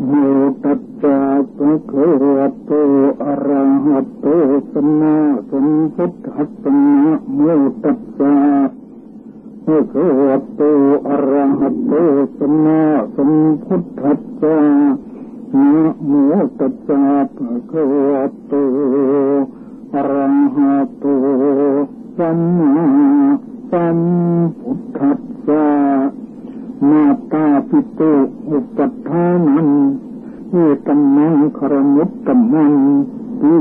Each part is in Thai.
โมตัสสะภะคะวะโตอะระหะโตสัมมาสัมพุทธัสสะนะโมตัสสะภะคะวะโตอะระหะโตสัมมาสัมพุทธัสสะนะโมตัสสะภะคะวะโตอะระหะโตสัมมาสัมพุทธัสสะมาตาปิตุอุปัฏฐานังเอตัมมังคารมุตตัมมังติ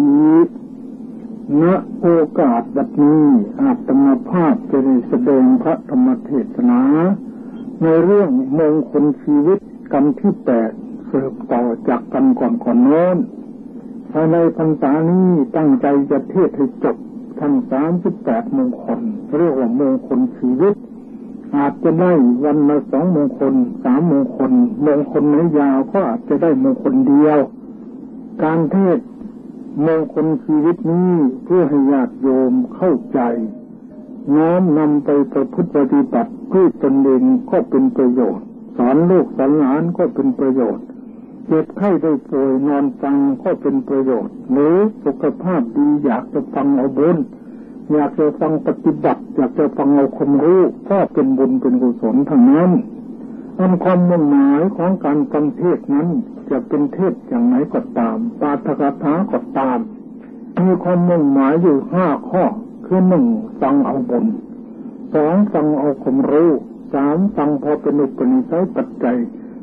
ณโอกาสบัดนี้อาตมาภาพจะได้แสดงพระธรรมเทศนาในเรื่องมงคลชีวิตกันที่8สืบต่อจากกันก่อนโน้นภายในพรรษานี้ตั้งใจจะเทศให้จบทั้ง38มงคลเรียกว่ามงคลชีวิตอาจจะได้วันละ2มงคล3มงคลมงคลไหนยาวก็อาจจะได้มงคลเดียวการเทศมงคลชีวิตนี้เพื่อให้ญาติโยมเข้าใจน้อมนำไปประพฤติปฏิบัติด้วยตนเองก็เป็นประโยชน์สอนลูกสอนหลานก็เป็นประโยชน์เจ็บไข้ได้ป่วยนอนฟังก็เป็นประโยชน์หรือสุขภาพดีอยากจะฟังเอาบุญอยากจะฟังปฏิบัติอยากจะฟังเอาความรู้ก็เป็นบุญเป็นกุศลทั้งนั้นความมุ่งหมายของการฟังเทศนั้นจะเป็นเทศอย่างไหนก็ตามปาฐกถาก็ตามมีความมุ่งหมายอยู่5ข้อคือ1ฟังเอาบุญ2ฟังเอาความรู้3ฟังพอเป็นอุปนิสัยปัจจัย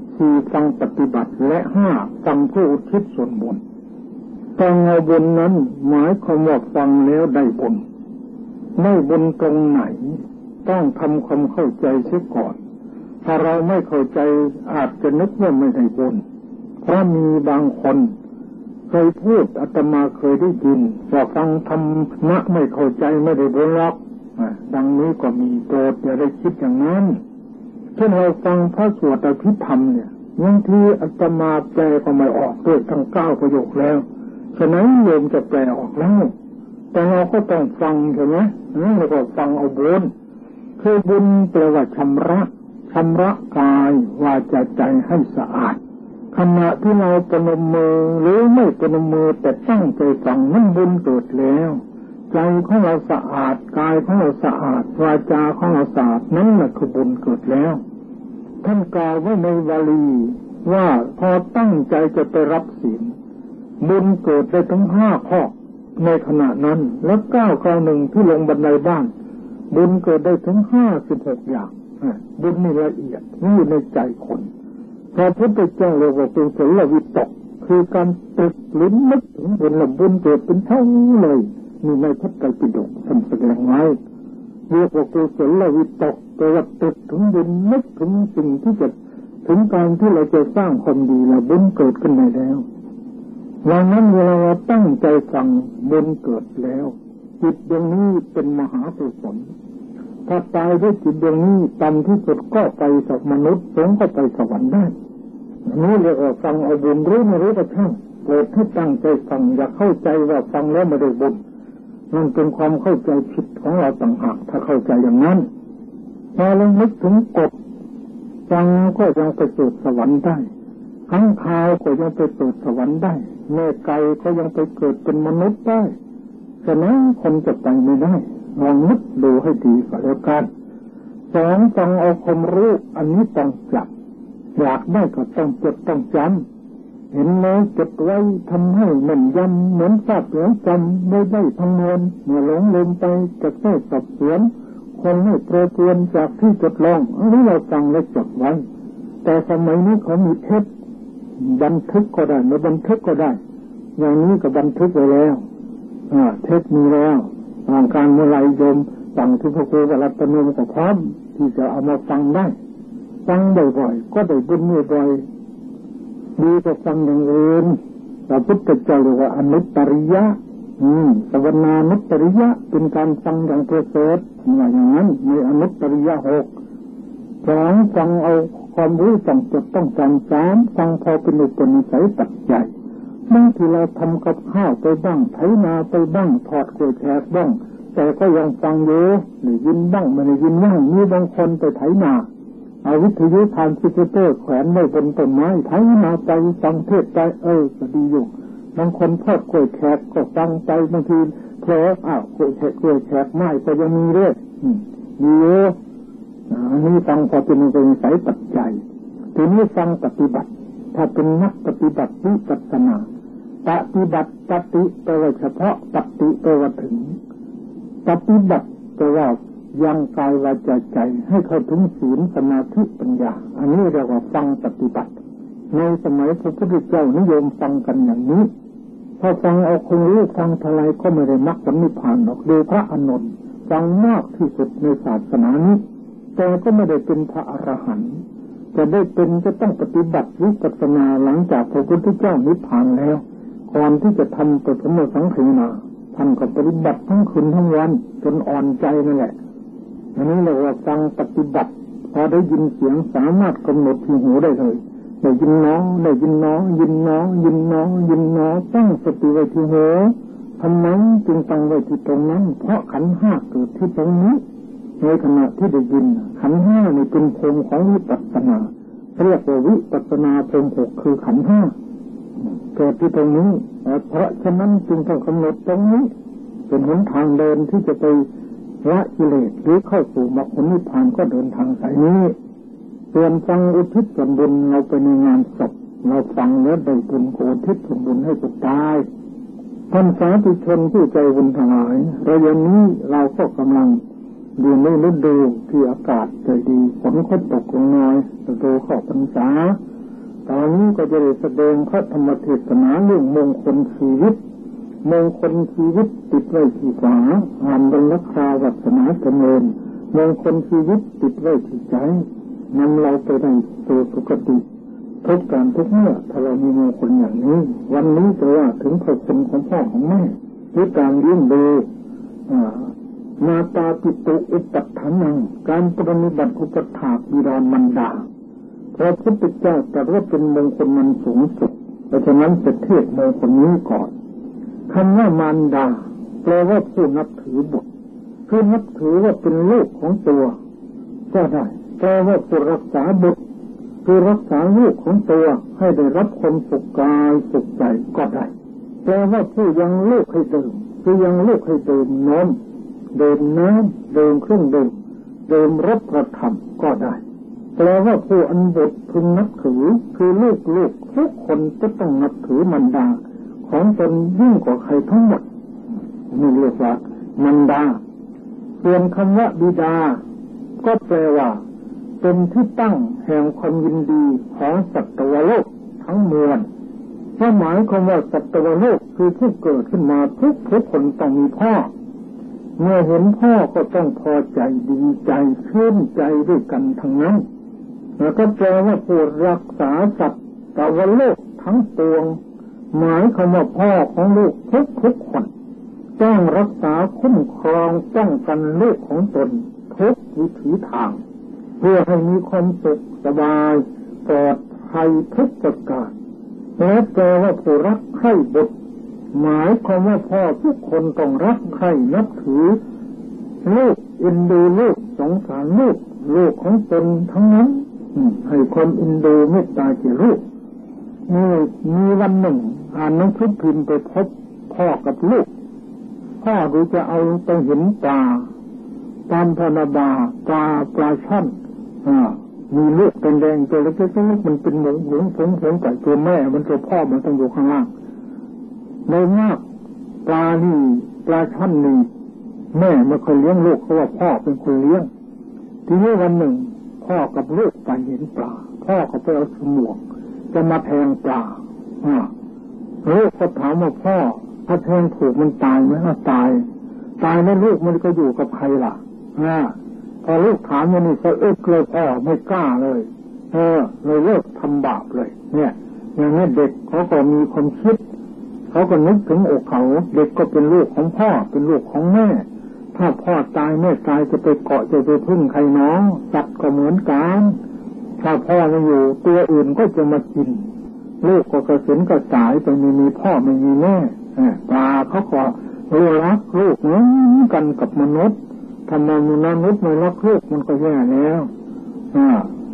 4ฟังปฏิบัติและ5ฟังเพื่ออุทิศส่วนบุญฟังเอาบุญนั้นหมายความว่าฟังแล้วได้บุญไม่บุญตรงไหนต้องทำความเข้าใจเสียก่อนถ้าเราไม่เข้าใจอาจจะนึกว่าไม่ได้บุญเพราะมีบางคนเคยพูดอาตมาเคยได้ยินว่าฟังธรรมะไม่เข้าใจไม่ได้บุญหรอกดังนี้ก็มีโปรดอย่าได้คิดอย่างนั้นเช่นเราฟังพระสวดอภิธรรมเนี่ยบางทีอาตมาแปลก็ไม่ออกด้วยทั้ง9ประโยคแล้วฉะนั้นโยมจะแปลออกแล้วแต่เราก็ต้องฟังใช่ไหมแล้วก็ฟังเอาบุญคือบุญแปลว่าชำระกายวาจาใจให้สะอาดขณะที่เราประนมมือหรือไม่ประนมมือแต่ตั้งใจฟังนั้นบุญเกิดแล้วใจของเราสะอาดกายของเราสะอาดวาจาของเราสะอาดนั่นแหละคือบุญเกิดแล้วท่านกล่าวไว้ในวาลีว่าพอตั้งใจจะไปรับศีลบุญเกิดได้ทั้ง5ข้อในขณะนั้นแล้ว9คราวหนึ่งที่ลงบันไดบ้านบุญเกิดได้ถึง56อย่างบุญนี่ละเอียดนี่อยู่ในใจคนพระพุทธเจ้าเรียกว่าเป็นกุศลวิตกคือการตรึกหรือนึกถึงบุญและบุญเกิดเป็นเท่าเลยมีในพระไตรปิฎกท่านแสดงไว้เรียกว่ากุศลวิตกแปลว่าตรึกถึงบุญนึกถึงสิ่งที่จะถึงการที่เราจะสร้างความดีแล้วบุญเกิดขึ้นในแล้วดังนั้นเวลาเราตั้งใจฟังบุญเกิดแล้วจิตดวงนี้เป็นมหากุศลถ้าตายด้วยจิตดวงนี้ต่ำที่สุดก็ไปจากมนุษย์สูงก็ไปสวรรค์ได้นี่เรียกว่าฟังเอาบุญรู้ไม่รู้ก็ช่างโปรดให้ตั้งใจฟังอย่าเข้าใจว่าฟังแล้วไม่ได้บุญนั่นเป็นความเข้าใจผิดของเราต่างหากถ้าเข้าใจอย่างนั้นพอเรานึกถึงกฎฟังก็ยังไปเกิดสวรรค์ได้ข้างคาวก็ยังไปเกิดสวรรค์ได้แม่ไก่ก็ยังไปเกิดเป็นมนุษย์ได้ฉะนั้นคนจะไปไม่ได้ลองนึกดูให้ดีก็แล้วกัน2ฟังเอาความรู้อันนี้ต้องจับอยากได้ก็ต้องจดต้องจำเห็นแล้วจดไว้ทำให้แม่นยำเหมือนทราบแล้วจำไม่ได้ทั้งมวลเมื่อหลงลืมไปจะแค่สอบสวนคนให้โปรเตือนจากที่จดลองหรือเราฟังและจดไว้แต่สมัยนี้เขามีเทปบันทึกก็ได้ไม่บันทึกก็ได้อย่างนี้ก็บันทึกไว้แล้วเทปมีแล้วทางการเมื่อไรโยมสั่งทุกพระครูกับรัตนมก็พร้อมที่จะเอามาฟังได้ฟังบ่อยๆก็ได้บุญบ่อยๆดีกว่าฟังอย่างอื่นพระพุทธเจ้าเรียกว่าอนุตตริยะสวนานุตตริยะเป็นการฟังอย่างประเสริฐอย่างนั้นในอนุตตริยะ6 2ฟังเอาความรู้ต้องจดต้องจำ3ฟังพอเป็นอุปนิสัยปัจจัยบางทีเราทำกับข้าวไปบ้างไถนาไปบ้างทอดกล้วยแขกบ้างแต่ก็ยังฟังอยู่ได้ยินบ้างไม่ได้ยินบ้างมีบางคนไปไถนาเอาวิทยุทรานซิสเตอร์แขวนไว้บนต้นไม้ไถนาไปฟังเทศไปก็ดีอยู่บางคนทอดกล้วยแขกก็ฟังไปบางทีเพลกล้วยแขกไม้ก็ยังมีเรื่อยดีเยอะอันนี้ฟังพอเป็นสายปัจจัยทีนี้ฟังปฏิบัติถ้าเป็นนักปฏิบัติวิปัสสนาปฏิบัติปฏิแปลว่าเฉพาะปฏิแปลว่าถึงปฏิบัติแปลว่ายังกายวาจาใจให้เข้าถึงศีลสมาธิปัญญาอันนี้เรียกว่าฟังปฏิบัติในสมัยพระพุทธเจ้านิยมฟังกันอย่างนี้ถ้าฟังเอาคงรู้ฟังเท่าไรก็ไม่ได้มรรคผลนิพพานหรอกดูพระอานนท์ฟังมากที่สุดในศาสนานี้แต่ก็ไม่ได้เป็นพระอรหันต์จะได้เป็นจะต้องปฏิบัติวิปัสสนาหลังจากพระพุทธเจ้านิพพานแล้วก่อนที่จะทำปฐมสังฆนาท่านก็ปฏิบัติทั้งคืนทั้งวันจนอ่อนใจนั่นแหละอันนี้เราว่าฟังปฏิบัติพอได้ยินเสียงสามารถกำหนดที่หูได้เลยได้ยินน้อได้ยินน้อยินน้อยินน้อยินน้อตั้งสติไว้ที่หูทำไมจึงตั้งไว้ที่ตรงนั้นเพราะขันธ์ห้าเกิดที่ตรงนี้ในขณะที่ได้ยินขันธ์ห้านี่เป็นภูมิของวิปัสสนาเรียกว่าวิปัสสนาภูมิหกคือขันธ์ห้าเกิดที่ตรงนี้เพราะฉะนั้นจึงต้องกำหนดตรงนี้เป็นหนทางเดินที่จะไปละกิเลสหรือเข้าสู่มรรคผลนิพพานก็เดินทางสายนี้ส่วนฟังอุทิศส่วนบุญเราไปในงานศพเราฟังแล้วได้บุญอุทิศส่วนบุญให้สุดตายท่านสาธุชนผู้ใจบุญทั้งหลายระยะนี้เราก็กำลังอยู่ในฤดูที่อากาศใจดีฝนก็ตกลงน้อยฤดูเข้าพรรษาตอนนี้ก็จะได้แสดงพระธรรมเทศนาเรื่องมงคลชีวิตมงคลชีวิตติดไว้ที่ฝาอ่านบรรลักษาวัฒนาเจริญมงคลชีวิตติดไว้ที่ใจนำเราไปได้สู่สุคติทุกการทุกเมื่อถ้าเรามีมงคลอย่างนี้วันนี้จะว่าถึงพระคุณของพ่อของแม่หรือการเลี้ยงดูมาตาปิตุอุปัฏฐานังการปฏิบัติอุปถากบิดามารดาพระพุทธเจ้าตรัสว่าเป็นมงคลมันสูงสุดเพราะฉะนั้นจะเทศมงคลนี้ก่อนคำว่ามารดาแปลว่าผู้นับถือบุตรคือนับถือว่าเป็นลูกของตัวก็ได้แปลว่าผู้รักษาบุตรคือรักษาลูกของตัวให้ได้รับความสุขกายสุขใจก็ได้แปลว่าผู้ยังลูกให้ดื่มคือยังลูกให้ดื่มนมดื่มน้ำดื่มเครื่องดื่มรสประทับก็ได้แปลว่าผู้อันบุตรพึงนับถือคือลูกทุกคนจะต้องนับถือมารดาของตนยิ่งกว่าใครทั้งหมดนี่เรียกว่ามารดาส่วนคำว่าบิดาก็แปลว่าเป็นที่ตั้งแห่งความยินดีของสัตวโลกทั้งมวลหมายความว่าสัตวโลกคือผู้เกิดขึ้นมาทุกคนต้องมีพ่อเมื่อเห็นพ่อก็ต้องพอใจดีใจชื่นใจด้วยกันทั้งนั้นแล้วก็แปลว่าผู้รักษาสัตวโลกทั้งปวงหมายคำว่าพ่อของลูกทุกคนต้องรักษาคุ้มครองป้องกันลูกของตนทุกวิถีทางเพื่อให้มีความสุขสบายปลอดภัยทุกประการและแปลว่าผู้รักใคร่บุตรหมายความว่าพ่อทุกคนต้องรักใคร่นับถือลูกเอ็นดูลูกสงสารลูกของตนทั้งนั้นให้คนเอ็นดูเมตตาแก่ลูกมีวันหนึ่งอ่านหนังสือพิมพ์ไปพบพ่อกับลูกพ่อดูจะเอาไปเห็นปลาตามธนาบาปลาช่อนมีลูกเป็นแดงตัวเล็กๆมันเป็นหงไก่ตัวแม่มันตัวพ่อมันต้องอยู่ข้างล่างในมากปลาช่อนนี่แม่ไม่เคยเลี้ยงลูกเขาว่าพ่อเป็นคนเลี้ยงทีนี้วันหนึ่งพ่อกับลูกไปเห็นปลาพ่อก็ไปเอาฉมวกจะมาแทงปลาลูกก็ถามว่าพ่อถ้าแทงถูกมันตายไหมตายแล้วลูกมันก็อยู่กับใครล่ะพอลูกถามอย่างนี้ก็เลยพ่อไม่กล้าเลยเลยเลิกทำบาปเลยเนี่ยอย่างนี้เด็กเขาก็มีความคิดเขาก็นึกถึงอกเขาเด็กก็เป็นลูกของพ่อเป็นลูกของแม่ถ้าพ่อตายแม่ตายจะไปเกาะจะไปพึ่งใครน้องสัตว์ก็เหมือนกันถ้าพ่อไม่อยู่ตัวอื่นก็จะมากินลูกก็กระสินกระสายไปไม่มีพ่อไม่มีแม่ปลาเขาก็รักลูกเหมือนกันกับมนุษย์ทำไมมนุษย์ไม่รักลูกมันก็แย่แล้ว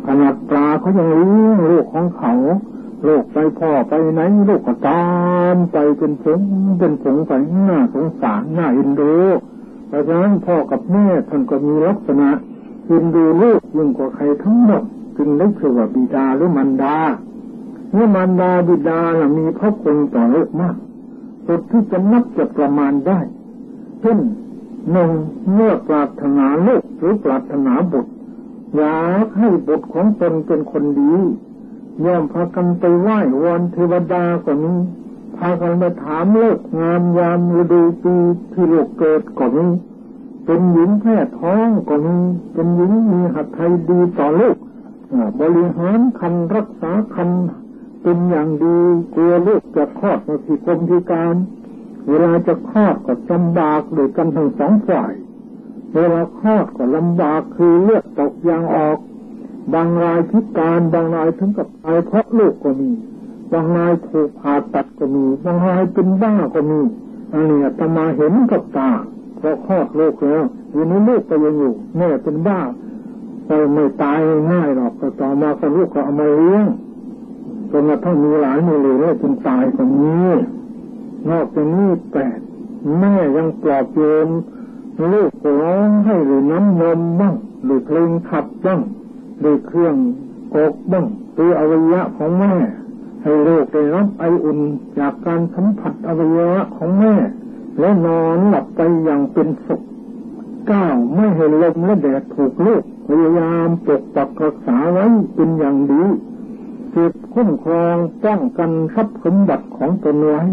ขนาดปลาเขายังเลี้ยงลูกของเขาลูกไปพ่อไปไหนลูกก็ตามไปเป็นผงไปน่าสงสารน่าเอ็นดูเพราะฉะนั้นพ่อกับแม่ท่านก็มีลักษณะเอ็นดูลูกยิ่งกว่าใครทั้งหมดจึงได้ชื่อว่าบิดาหรือมารดาเมื่อมารดาบิดามีพระคุณต่อลูกมากสุดที่จะนับจะประมาณได้เช่นหนึ่งเมื่อปรารถนาลูกหรือปรารถนาบุตรอยากให้บุตรของตนเป็นคนดีย่อมพากันไปไหว้วอนเทวดาก็มีพากันไปถามโลกงามยามฤดูปีที่ลูกเกิดก็มีเป็นหญิงแพ้ท้องก็มีเป็นหญิงมีหัตถ์ไทยดีต่อลูกบริหารคันรักษาคันเป็นอย่างดีกลัวลูกจะคลอดมาพิกลพิการเวลาจะคลอดก็ลำบากโดยกันทั้งสองฝ่ายเวลาคลอดก็ลำบากคือเลือดตกยางออกบางรายพิการบางรายถึงกับตายเพราะลูกก็มีบางรายถูกผ่าตัดก็มีบางรายเป็นบ้าก็มีอันนี้อาตมาเห็นกับตาเพราะคลอดลูกแล้วทีนี้ลูกก็ยังอยู่แม่เป็นบ้าไม่ตายง่ายหรอกแต่ต่อมาก็ลูกก็เอามาเลี้ยงจนกระทั่งมีหลานมีเหลนแล้วจนตายตรงนี้นอกจากนี้แม่ยังปลอบโยนลูกร้องให้หรือน้ำนมบ้างหรือเพลงขับบ้างหรือเครื่องกกบ้างหรืออวัยวะของแม่ให้ลูกได้รับไออุ่นจากการสัมผัสอวัยวะของแม่และนอนหลับไปอย่างเป็นสุขไม่ให้ลมและแดดถูกลูกพยายามปกปักรักษาไว้เป็นอย่างดีคุ้มครองป้องกันทรัพย์สมบัติของตนไว้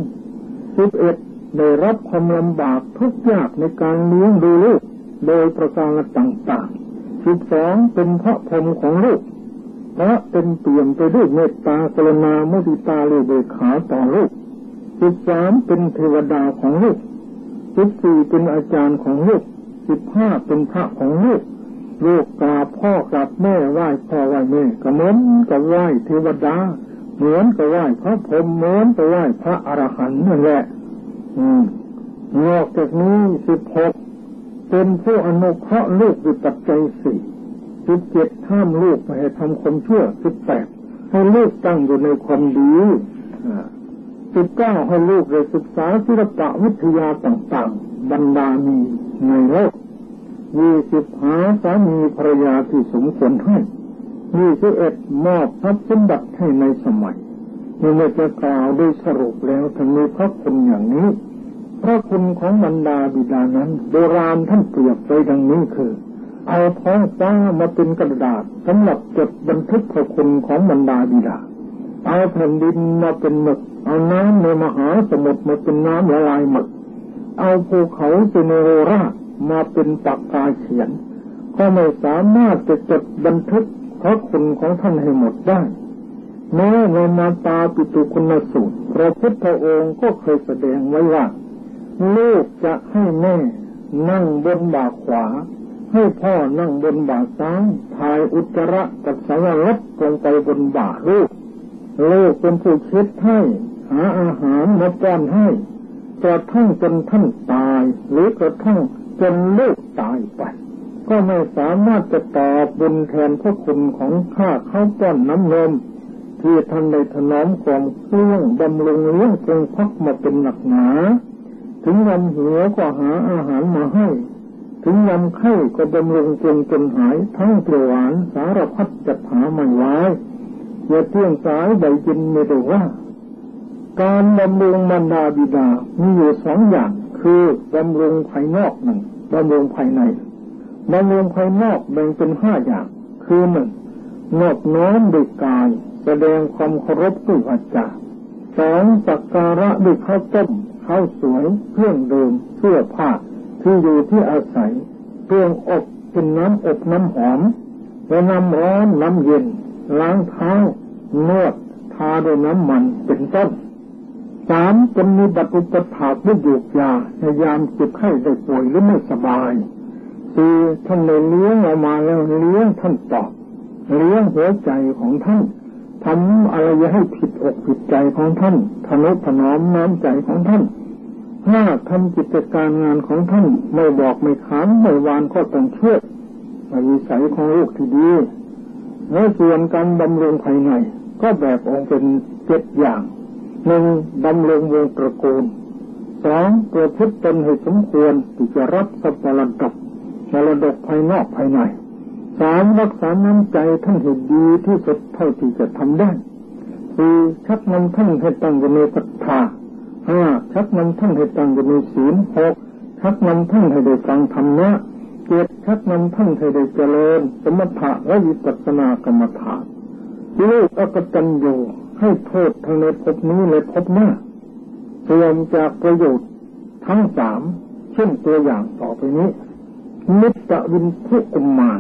11ได้รับความลำบากทุกข์ยากในการเลี้ยงดูลูกโดยประการต่างๆ12เป็นพระพรหมของลูกเพราะเป็นเปี่ยมไปด้วยเมตตากรุณามุทิตาและอุเบกขาต่อลูก13เป็นเทวดาของลูก14เป็นอาจารย์ของลูก15เป็นพระของลูกลูกกราบพ่อกราบแม่ไหว้พ่อไหว้แม่ก็เหมือนกับไหว้เทวดาเหมือนกับไหว้พระพรหมเหมือนกับไหว้พระอรหันต์นั่นแหละนอกจากนี้16เป็นผู้อนุเคราะห์ลูกด้วยปัจจัย4 17ห้ามลูกไม่ให้ทำความชั่ว18ให้ลูกตั้งอยู่ในความดี19ให้ลูกได้ศึกษาศิลปะวิทยาต่างๆบรรดามีในโลก20หาสามีภรรยาที่สมควรให้21มอบทรัพย์สมบัติให้ในสมัยเมื่อจะกล่าวโดยสรุปแล้วทั้งมีพระคุณอย่างนี้พระคุณของบรรดาบิดานั้นโบราณท่านเปรียบไว้ดังนี้คือเอาท้องฟ้ามาเป็นกระดาษสำหรับจดบันทึกพระคุณของบรรดาบิดาเอาแผ่นดินมาเป็นหมึกเอาน้ำในมหาสมุทรมาเป็นน้ำละลายหมึกเอาภูเขาเซเนโรรามาเป็นปากกาเขียนก็ไม่สามารถจะจดบันทึกพระคุณของท่านให้หมดได้แม้ในมาตาปิตุคุณสูตรพระพุทธองค์ก็เคยแสดงไว้ว่าลูกจะให้แม่นั่งบนบ่าขวาให้พ่อนั่งบนบ่าซ้ายถ่ายอุจจาระปัสสาวะลดลงไปบนบ่าลูกเป็นผู้เช็ดให้หาอาหารมาป้อนให้กระทั่งจนท่านตายหรือกระทั่งจนลูกตายไปก็ไม่สามารถจะตอบบุญแทนพระคุณของข้าเขาป้อนน้ำนมที่ท่านได้ถนอมกล่อมเครื่องบำรุงเลี้ยงจงพักมาเป็นหนักหนาถึงวันหิวก็หาอาหารมาให้ถึงวันไข้ก็บำรุงจนหายทั้งเปรี้ยวหวานสารพัดจัดหาไม่ไว้อย่าเที่ยงสายใบยินไม่ได้ว่าการบำรุงมารดาบิดามีอยู่2อย่างคือบำรุงภายนอกหนึ่งบำรุงภายในบำรุงภายนอกแบ่งเป็น5อย่างคือ1นอบน้อมด้วยกายแสดงความเคารพด้วยวาจา2สักการะด้วยข้าวต้มข้าวสวยเครื่องดื่มเสื้อผ้าที่อยู่ที่อาศัยเครื่องอบเป็นน้ำอบน้ำหอมและน้ำร้อนน้ำเย็นล้างเท้านวดทาด้วยน้ำมันเป็นต้น3จะมีบัตรอุปถัมภ์ด้วยยูกยาในยามเจ็บไข้ได้ป่วยหรือไม่สบาย4ท่านได้เลี้ยงเรามาแล้วเลี้ยงท่านตอบเลี้ยงหัวใจของท่านทำอะไรอย่าให้ผิดอกผิดใจของท่านทนุถนอมน้ำใจของท่าน5ทำกิจการงานของท่านไม่บอกไม่ค้านไม่วานก็ต้องช่วยวิสัยของลูกที่ดีในส่วนการบำรุงภายในก็แบ่งออกเป็น7อย่าง 1. ดำรงวงตระกูล 2. ประพฤติตนให้สมควรที่จะรับทรัพย์มรดกภายนอกภายใน 3. รักษาน้ำใจท่านให้ดีที่สุดเท่าที่จะทำได้ 4. ชักนำท่านให้ตั้งอยู่ในศรัทธา 5. ชักนำท่านให้ตั้งอยู่ในศีล 6. ชักนำท่านให้ได้ฟังธรรมะ 7. ชักนำท่านให้ได้เจริญสมถะและวิปัสสนากรรมฐานลูกอกตัญญูให้โทษทั้งในภพนี้และภพหน้าเสื่อมจากประโยชน์ทั้ง3เช่นตัวอย่างต่อไปนี้มิตรวินทุกุมมาร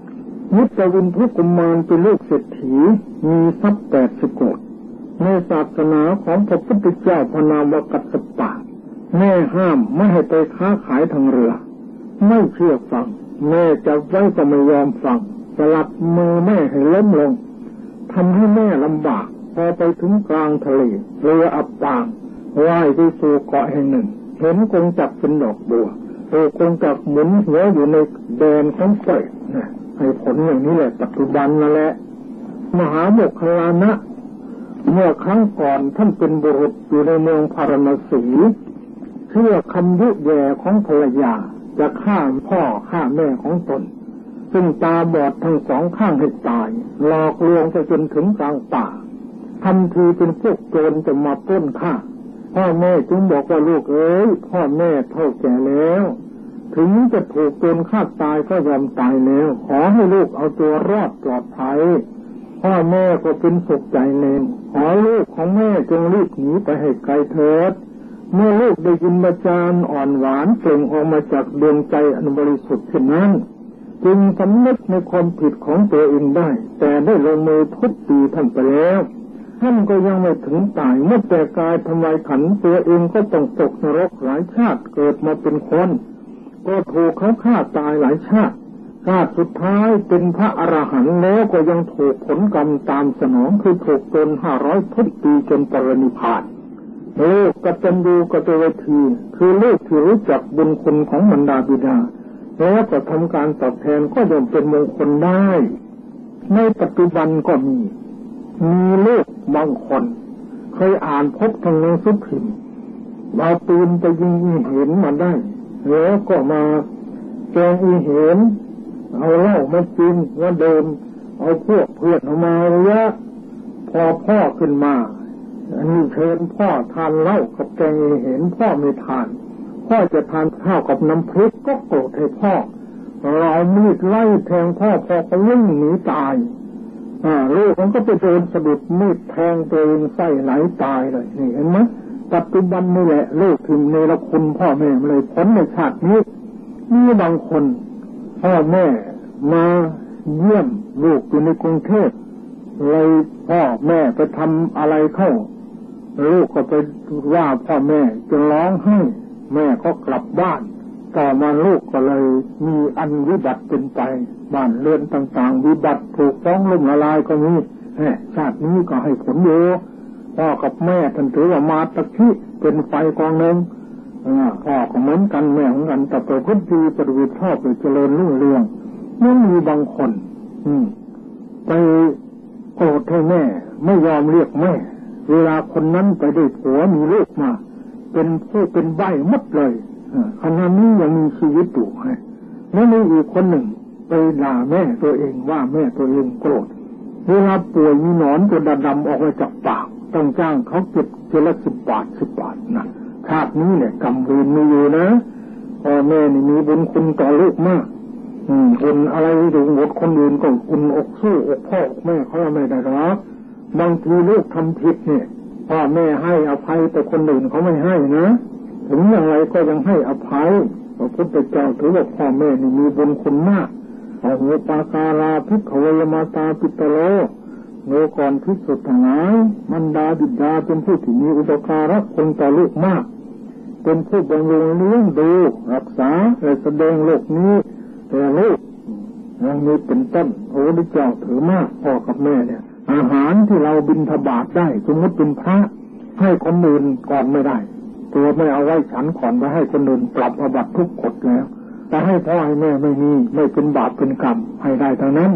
เป็นลูกเศรษฐีมีทรัพย์80 โกฏในศาสนาของพระพุทธเจ้าพระนามว่ากัสสปะแม่ห้ามไม่ให้ไปค้าขายทางเรือไม่เชื่อฟังแม่จะไว้ก็ไม่ยอมฟังสลัดมือแม่ให้ล้มลงทำให้แม่ลำบากพอไปถึงกลางทะเลเรืออับปางว่ายไปสู่เกาะแห่งหนึ่งเห็นกงจักรเป็นดอกบัวกงจักรหมุนหัวอยู่ในแดนของเปรตให้ผลอย่างนี้แหละปัจจุบันนั่นแหละมหาโมคคัลลานะเมื่อครั้งก่อนท่านเป็นบุรุษอยู่ในเมืองพาราณสีเชื่อคำยุแย่ของภรรยาจะฆ่าพ่อฆ่าแม่ของตนซึ่งตาบอดทั้ง2 ข้างให้ตายหลอกลวงไปจนถึงกลางป่าทำทีเป็นพวกโจรจะมาปล้นฆ่าพ่อแม่จึงบอกว่าลูกเอ้ยพ่อแม่เฒ่าแก่แล้วถึงจะถูกโจรฆ่าตายก็ยอมตายแล้วขอให้ลูกเอาตัวรอดปลอดภัยพ่อแม่ก็เป็นสุขใจเองขอลูกของแม่จงรีบหนีไปให้ไกลเถิดเมื่อลูกได้ยินบาจารอ่อนหวานเปล่งออกมาจากดวงใจอันบริสุทธิ์เช่นนั้นจึงสำนึกในความผิดของตัวเองได้แต่ได้ลงมือทุบตีท่านไปแล้วท่านก็ยังไม่ถึงตายเมื่อแต่กายทำลายขันตัวเองก็ต้องตกนรกหลายชาติเกิดมาเป็นคนก็ถูกเขาฆ่าตายหลายชาติสุดท้ายเป็นพระอรหันต์แล้วก็ยังถูกผลกรรมตามสนองคือถูกโจร500 ทุบตีจนปรินิพพานลูกกตัญญูกตเวทีคือลูกที่รู้จักบุญคุณของมารดาบิดาแล้วก็ทำการตอบแทนก็ย่อมเป็นมงคลได้ในปัจจุบันก็มีลูกบางคนเคยอ่านพบทางหนังสือพิมพ์เอาปืนไปยิงอีเห็นมาได้แล้วก็มาแกงอีเห็นเอาเหล้ามากินแล้วเดินเอาพวกเพื่อนเอามาเยอะพอพ่อขึ้นมาอันนี้เชิญพ่อทานเหล้ากับแกงอีเห็นพ่อไม่ทานพ่อจะทานข้าวกับน้ำพริกก็โกรธให้พ่อเรามีดไล่แทงพ่อก็วิ่งหนีตายลูกมันก็ไปโดนสะดุดมีดแทงตัวเองไส้ไหลตายเลยนี่เห็นไหมปัจจุบันนี่แหละลูกถึงเนรคุณพ่อแม่เลยพ้นในชาตินี้มีบางคนพ่อแม่มาเยี่ยมลูกอยู่ในกรุงเทพเลยพ่อแม่ไปทำอะไรเข้าลูกก็ไปว่าพ่อแม่จะร้องไห้แม่ก็กลับบ้านต่อมาลูกก็เลยมีอันวิบัติเป็นไปบ้านเรือนต่างๆวิบัติถูกฟ้องล้มละลายก็มีชาตินี้ก็ให้ผลอยู่พ่อกับแม่ท่านถือว่ามาตะคิเป็นไฟกองหนึ่งพ่อก็เหมือนกันแม่เหมือนกันแต่ประพฤติดีปฏิบัติชอบเจริญรุ่งเรืองยังมีบางคนไปโกรธให้แม่ไม่ยอมเรียกแม่เวลาคนนั้นไปได้ผัวมีลูกมาเป็นผู้เป็นใบ้หมดเลยขณะนี้ยังมีชีวิตอยู่แล้วมีอีกคนหนึ่งไปด่าแม่ตัวเองว่าแม่ตัวเองโกรธเวลาป่วยมีหนอนตัวดำๆออกมาจากปากต้องจ้างเขาเก็บเจละ10 บาทนะชาตินี้เนี่ยกรรมเวรมีอยู่นะพ่อแม่นี่มีบุญคุณต่อลูกมากคนอะไรถึงหมดคนอื่นก็อุ่นอกสู้อกพ่อแม่เขาไม่ได้หรอกบางทีลูกทำผิดเนี่ยพ่อแม่ให้อภัยแต่คนอื่นเขาไม่ให้นะถึงอย่างไรก็ยังให้อภัยพระพุทธเจ้าถือว่าพ่อแม่นี่มีบุญคุณมากโอโหปาการาภิกขเวยมาตาปิตโลโนก่อนภิกษุทั้งหลายมารดาบิดาเป็นผู้ที่มีอุปการะคุณต่อลูกมากเป็นผู้บำรุงเลี้ยงดูรักษาและแสดงโลกนี้แต่ลูกอย่างนี้เป็นต้นพระพุทธเจ้าถือมากพ่อกับแม่เนี่ยอาหารที่เราบิณฑบาตได้สมมติเป็นพระให้คนอื่นก่อนไม่ได้ตัวไม่เอาไว้ฉันก่อนไปให้คนอื่นปรับอาบัติทุกกฎแล้วแต่ให้พ่อให้แม่ไม่เป็นบาปเป็นกรรมให้ได้ทั้งนั้น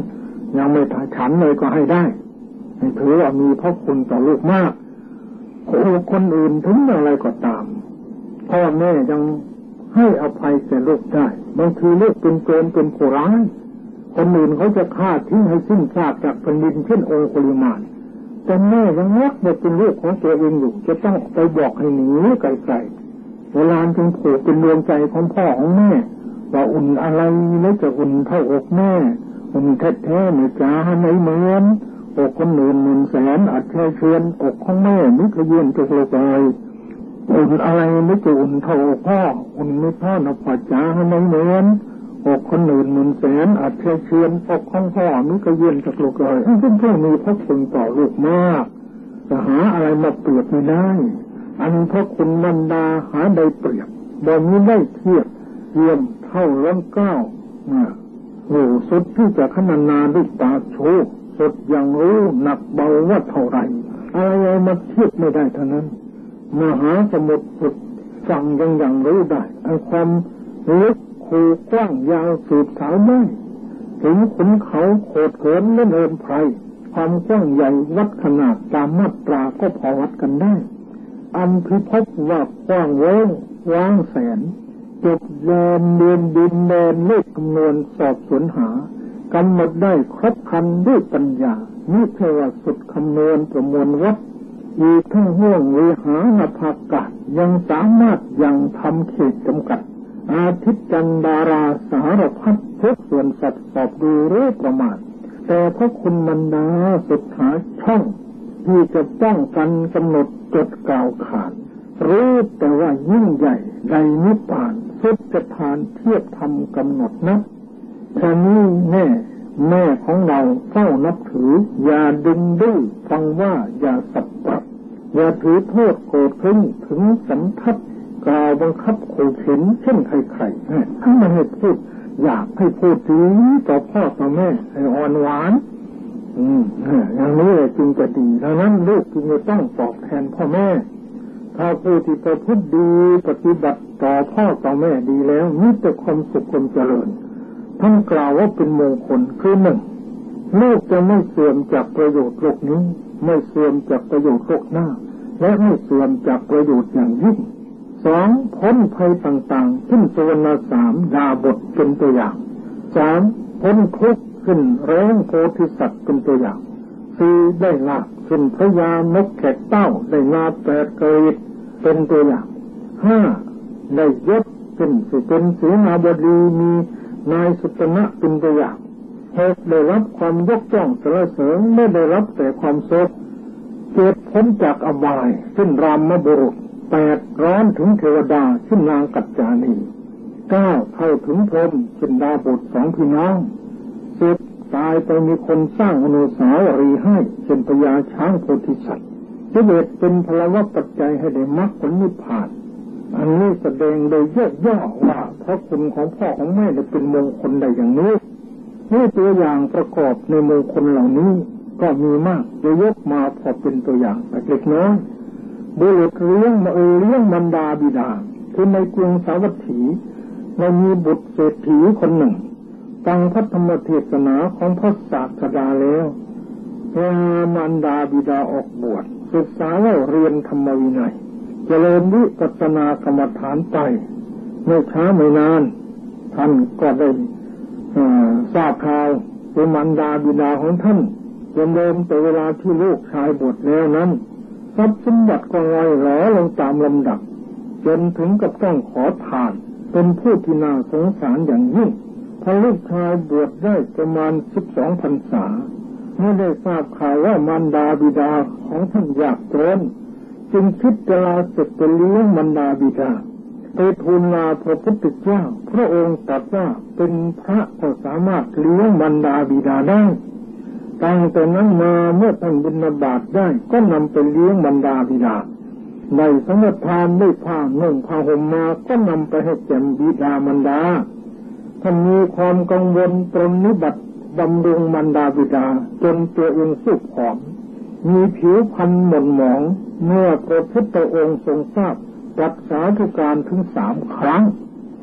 ยังไม่ฉันเลยก็ให้ได้ถือว่ามีพระคุณต่อลูกมากโอ้คนอื่นถึงอะไรก็ตามพ่อแม่ยังให้อภัยแก่ลูกได้บางทีลูกเป็นโจรเป็นผู้ร้ายคนอื่นเขาจะฆ่าทิ้งให้สิ้นซากจากแผ่นดินเช่นองคุลิมานแต่แม่ยังรักว่าเป็นลูกของตัวเองอยู่จะต้องไปบอกให้หนีไกลๆเวลาจึงผูกเป็นดวงใจของพ่อของแม่ว่าอุ่นอะไรแล้วจะอุ่นเท่าอกแม่อุ่นแท้ๆไม่จ้าไม่เหมือนอกคนอื่นหมื่นแสนอัดเชือนอกของแม่นึกเยือนจุกเลยอุ่นอะไรนึกจะอุ่นเท่าอกพ่ออุ่นไม่พ่อหนับจ้าไม่เหมือนอกคนอื่นหมื่นแสนอัดเชือนอกของพ่อนึกเยือนจุกเลยซึ่งพวกมีพระคุณต่อลูกมากจะหาอะไรมาเปรียบไม่ได้อันพระคุณบรรดาหาใดเปรียบบ่มีได้เทียบเยี่ยมเท่าล้นเก้าโอ้สุดที่จะขนานาด้วยตาโชว์สุดอย่างรู้หนักเบาว่าเท่าไรอะไรมาเทียบไม่ได้เท่านั้นมหาสมุทรสุดฟังยังรู้ได้ไอ้ความลึกคูกว้างยาวสืบสาวไม่ถึงขุนเขาโขดเขินเล่นเอินไพรความกว้างใหญ่วัดขนาดตามมาตราก็พอวัดกันได้อันพิภพว่ากว้างเว้งว้างแสนจบแดนเดือนดินแดนเลขคำนวณสอบสวนหากำหนดได้ครบครันด้วยปัญญานี่เทวสุดคำนวณประมวลวัดอีกทั้งห่วงวิหารภากาศยังสามารถยังทำเขตจำกัดอาทิตย์จันดาราสารพัดทุกส่วนสัตว์สอบดูรู้ประมาณแต่พระคุณบรรดาสุดหาช่องที่จะป้องกันกำหนดจดกล่าวขานรู้แต่ว่ายิ่งใหญ่ในนิพพานสุดจะทานเทียบทำกำหนดนับท่านี้แม่ของเราเฝ้านับถืออย่าดึงดื้อฟังว่าอย่าสับปรับอย่าถือโทษโกรธขึ้นถึงสันทัดกล่าวบังคับขู่เข็นเช่นใครๆถ้าไม่ให้พูดอยากให้พูดถึงต่อพ่อต่อแม่ให้อ่อนหวานอย่างนี้จึงจะดีดังนั้นลูกจึงจะต้องตอบแทนพ่อแม่ถ้าผู้ที่ประพฤติดีปฏิบัติต่อพ่อต่อแม่ดีแล้วมีแต่ความสุขความเจริญท่านกล่าวว่าเป็นมงคลคือหนึ่งลูกจะไม่เสื่อมจากประโยชน์โลกนี้ไม่เสื่อมจากประโยชน์โลกหน้าและไม่เสื่อมจากประโยชน์อย่างยิ่งสองพ้นภัยต่างๆขึ้นสวรรค์สามดาบทเป็นตัวอย่างสามพ้นทุกข์ขึ้นแรงโพธิสัตว์เป็นตัวอย่างสี่ได้ลาภขึ้นพระยานกแขกเต้าได้ลาภแปดเกยเป็นตัวอย่างห้าได้ยศขึ้นสิเป็นเสนาบดีมีนายสุตนะเป็นตัวอย่างหกได้รับความยกย่องสรรเสริญไม่ได้รับแต่ความโศกเจ็ดพ้นจากอบายเช่นรามบุรุษแปดร้อนถึงเทวดาเช่นนางกัจจานีเก้าเข้าถึงพรหมเช่นดาบทสองพี่น้องสิบตายไปมีคนสร้างอนุสาวรีย์ให้เช่นพญาช้างโพธิสัตว์11เป็นพลวัตปัจจัยให้ได้มรรคผลนิพพานอันนี้แสดงโดยย่อๆว่าพระคุณของพ่อของแม่ได้เป็นมงคลได้อย่างนี้นี่ตัวอย่างประกอบในมงคลเหล่านี้ก็มีมากจะยกมาพอเป็นตัวอย่างเล็กน้อยบุรุษเลี้ยงบรรดาบิดาคือในกรุงสาวัตถีเรามีบุตรเศรษฐีคนหนึ่งฟังพระธรรมเทศนาของพระศาสดาแล้วมารดาบิดาออกบวชศึกษาเรียนธรรมวินัยเจริญวิปัสสนากรรมฐานไปไม่ช้าไม่นานท่านก็ได้ทราบข่าวเป็นมารดาบิดาของท่านจนเดิมแต่เวลาที่ลูกชายบวชแล้วนั้นทรัพย์สมบัติก็ง่อยหลอลงตามลำดับจนถึงกับต้องขอทานเป็นผู้ที่น่าสงสารอย่างยิ่งพอลูกชายบวชได้ประมาณ12 พรรษาเมื่อได้ทราบข่าวว่ามารดาบิดาของท่านยากจนจึงคิดจะลาศึกไปเลี้ยงมารดาบิดาไปทูลลาพระพุทธเจ้าพระองค์ตรัสว่าเป็นพระก็สามารถเลี้ยงมารดาบิดาได้ตั้งแต่นั้นมาเมื่อท่านบิณฑบาตได้ก็นำไปเลี้ยงมารดาบิดาได้สังฆทานได้ผ้านุ่งผ้าห่มมาก็นำไปให้แก่บิดามารดาท่านมีความกังวลปรนนิบัติบำรุงมารดาบิดาจนตัวเองสุกผอมมีผิวพรรณหม่นหมองเมื่อพระพุทธองค์ทรงทราบรักษาทุกการถึง3 ครั้ง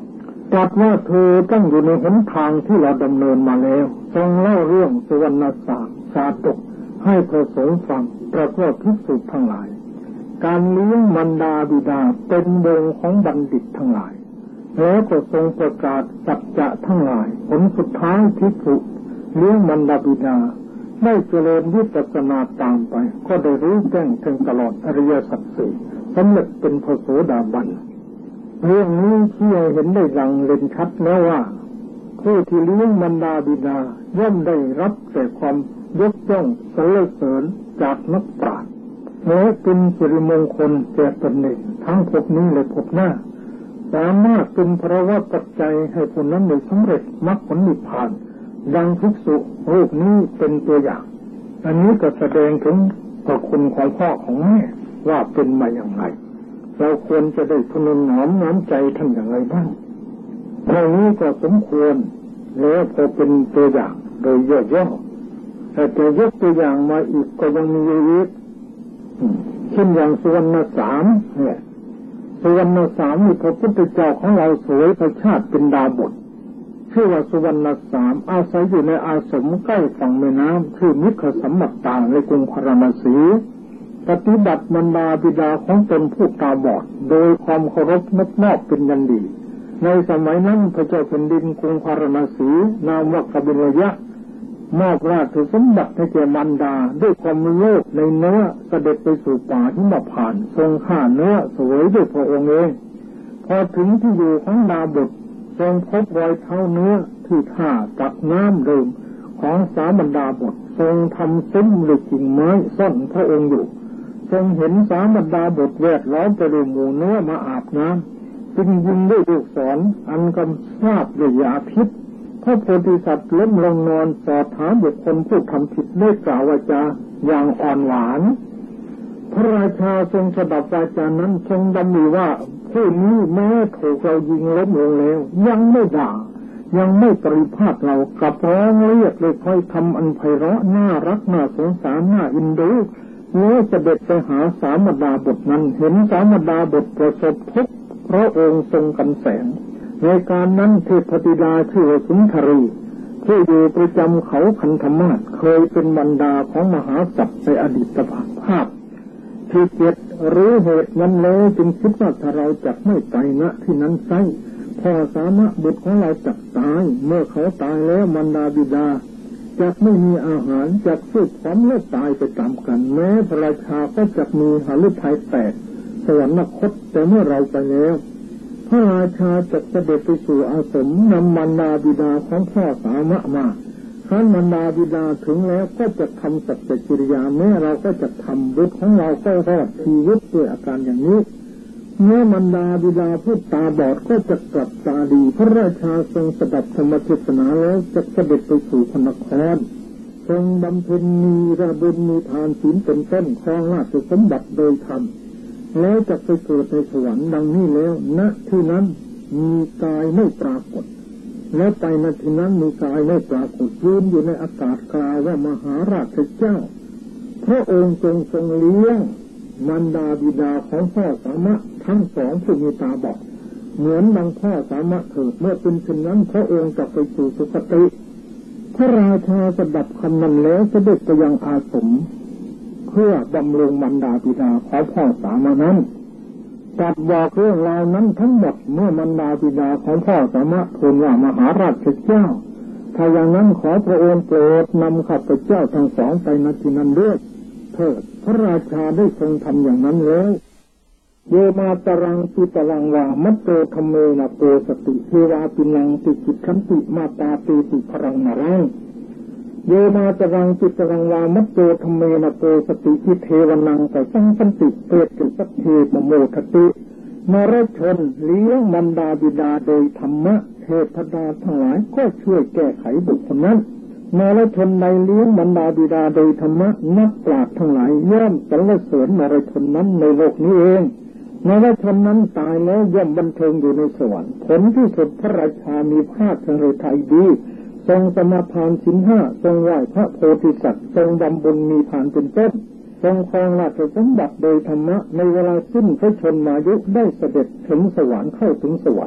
ตรัสว่าเธอตั้งอยู่ในหนทางที่เราดำเนินมาแล้วทรงเล่าเรื่องสุวรรณชาดกให้พระสงฆ์ฟังตรัสว่าภิกษุทั้งหลายการเลี้ยงมารดาบิดาเป็นวงของบัณฑิตทั้งหลายแล้วก็ทรงประกาศสัจจะทั้งหลายผลสุดท้ายภิกษุเลี้ยงมารดาบิดาได้เจริญวิปัสสนาตามไปก็ได้รู้แจ้งถึงตลอดอริยสัจสี่สำเร็จเป็นพระโสดาบันเรื่องนี้ที่เห็นได้อย่างเด่นชัดแล้วว่าผู้ที่เลี้ยงมารดาบิดาย่อมได้รับแต่ความยกย่องสรรเสริญจากนักปราชญ์และเป็นสิริมงคลแก่ตนเองทั้งภพนี้และภพหน้าสามารถเป็นภาวะปัจจัยให้ผู้นั้นได้สำเร็จมรรคผลนิพพานดังภิกษุรูปนี้เป็นตัวอย่างอันนี้ก็แสดงถึงพระคุณของพ่อของแม่ว่าเป็นมาอย่างไรเราควรจะได้ทนุถนอมน้ำใจท่านอย่างไรบ้างเรื่องนี้ก็สมควรแล้วพอเป็นตัวอย่างโดยย่อๆแต่จะยกตัวอย่างมาอีกก็ยังมีอีกเช่นอย่างสุวรรณสามเนี่ยสุวรรณสามนี่พระพุทธเจ้าของเราสวยพระชาติเป็นดาบทชื่อว่าสุวรรณสามอาศัยอยู่ในอาสมใกล้ฝั่งแม่น้ำชื่อมิขสัมมัตตาในกรุงพาราณสีปฏิบัติมารดาบิดาของตนผู้ตาบอดโดยความเคารพนับนอบเป็นยันดีในสมัยนั้นพระเจ้าแผ่นดินกรุงพาราณสีนามว่ากบิลยะมอบราชสมบัติให้แก่มารดาด้วยความโลภในเนื้อเสด็จไปสู่ป่าหิมพานต์ทรงฆ่าเนื้อสวยด้วยพระองค์เองพอถึงที่อยู่ของดาบททรงพบรอยเท้าเนื้อที่ท่าตักน้ำดื่มของสามัญดาบททรงทำซุ้มหรือกิ่งไม้ซ่อนพระองค์อยู่ทรงเห็นสามัญดาบทแวดล้อมไปด้วยหมู่เนื้อมาอาบน้ำจึงยิงด้วยลูกศรอันกำทราบด้วยยาพิษพระโพธิสัตว์ล้มลงนอนสอบถามบุคคลผู้ทำผิดได้กล่าววาจาอย่างอ่อนหวานพระราชาทรงสดับวาจานั้นทรงดำริว่าผู้นี้แม้ถูกเรายิงล้มลงแล้วยังไม่ด่ายังไม่ปริพาทเรากลับร้องเรียกเลยค่อยทำอันไพเราะน่ารักน่าสงสารน่าอินดูแล้วเสด็จไปหาสามัญดาบทนั้นเห็นสามัญดาบทประสบทุกข์พระองค์ทรงกันแสงในการนั้นเทพธิดาชื่อสุนทรีผู้อยู่ประจำเขาคันธมาศเคยเป็นบรรดาของมหาสัตว์ในอดีตภาพที่เจ็ดรู้เหตุนั้นแล้วจึงคิดว่าถ้าเราจักไม่ไปณที่นั้นไซพ่อสามะบุตรของเราจักตายเมื่อเขาตายแล้วมารดาบิดาจักไม่มีอาหารจักสูบความและตายไปตามกันแม้พระราชาก็จักมีหฤทัยแตกสวรรคตแต่เมื่อเราไปแล้วพระราชาจักเสด็จไปสู่อาสมนำมารดาบิดาของพ่อสามะมาครั้นมารดาบิดาถึงแล้วก็จะทำสัจจกิริยาแม้เราก็จะทำบุตรของเราก็รอดชีวิตด้วยอาการอย่างนี้เมื่อมารดาบิดาผู้ตาบอดก็จะกลับตาดีพระราชาทรงสดับธรรมเทศนาแล้วจะเสด็จไปสู่พระนครทรงบำเพ็ญมีระบุญมีทานศีลเป็นต้นครองราชสมบัติโดยธรรมแล้วจะไปเกิดในสวรรค์ดังนี้แล้วณที่นั้นมีกายไม่ปรากฏแล้วไปณที่นั้นมีกายไม่ปรากฏยืนอยู่ในอากาศกล่าวว่ามหาราชเจ้าพระองค์ทรงเลี้ยงมารดาบิดาของพ่อสามะทั้งสองผู้มีตาบอดเหมือนดังพ่อสามะเถิดเมื่อเป็นเช่นนั้นพระองค์จะไปสู่สุคติพระราชาสดับคำนั้นแล้วเสด็จไปยังอาสมเพื่อบำรุงมารดาบิดาของพ่อสามะนั้นจัดบอกเรื่องราวนั้นทั้งหมดเมื่อมารดาบิดาของพ่อสามะทูลว่ามหาราชเจ้าถ้าอย่างนั้นขอพระองค์โปรดนำข้าพเจ้าทั้งสองไปณที่นั้นด้วยเถิดพระราชาได้ทรงทำอย่างนั้นแล้วโยมาตรังปิตรังวามัตโตธรรมเมนะโปสติเทวาปินังติจิตขันติมาตาติติพรังนารังโยมาตรังปิตรังวามัตโตธรรมเมนะโปสติอิเทวนังแต่สังสันติเปรติสัพเพมโมทตินรชนเลี้ยงมารดาบิดาโดยธรรมะเทพดาทั้งหลายก็ช่วยแก้ไขบุคคลนั้นนรชนในเลี้ยงมารดาบิดาโดยธรรมะนักปราชญ์ทั้งหลายย่อมสรรเสริญนรชนนั้นในโลกนี้เองนรชนนั้นตายแล้วย่อมบันเทิงอยู่ในสวรรค์ผลที่สุดพระราชามีภาคฤทัยดีทรงสมาทานศีลห้าทรงไหว้พระโพธิสัตว์ทรงบำเพ็ญมีทานเป็นต้นทรงครองราชสมบัติโดยธรรมะในเวลาสิ้นพระชนมายุได้เสด็จถึงสวรรค์เข้าถึงสวรรค์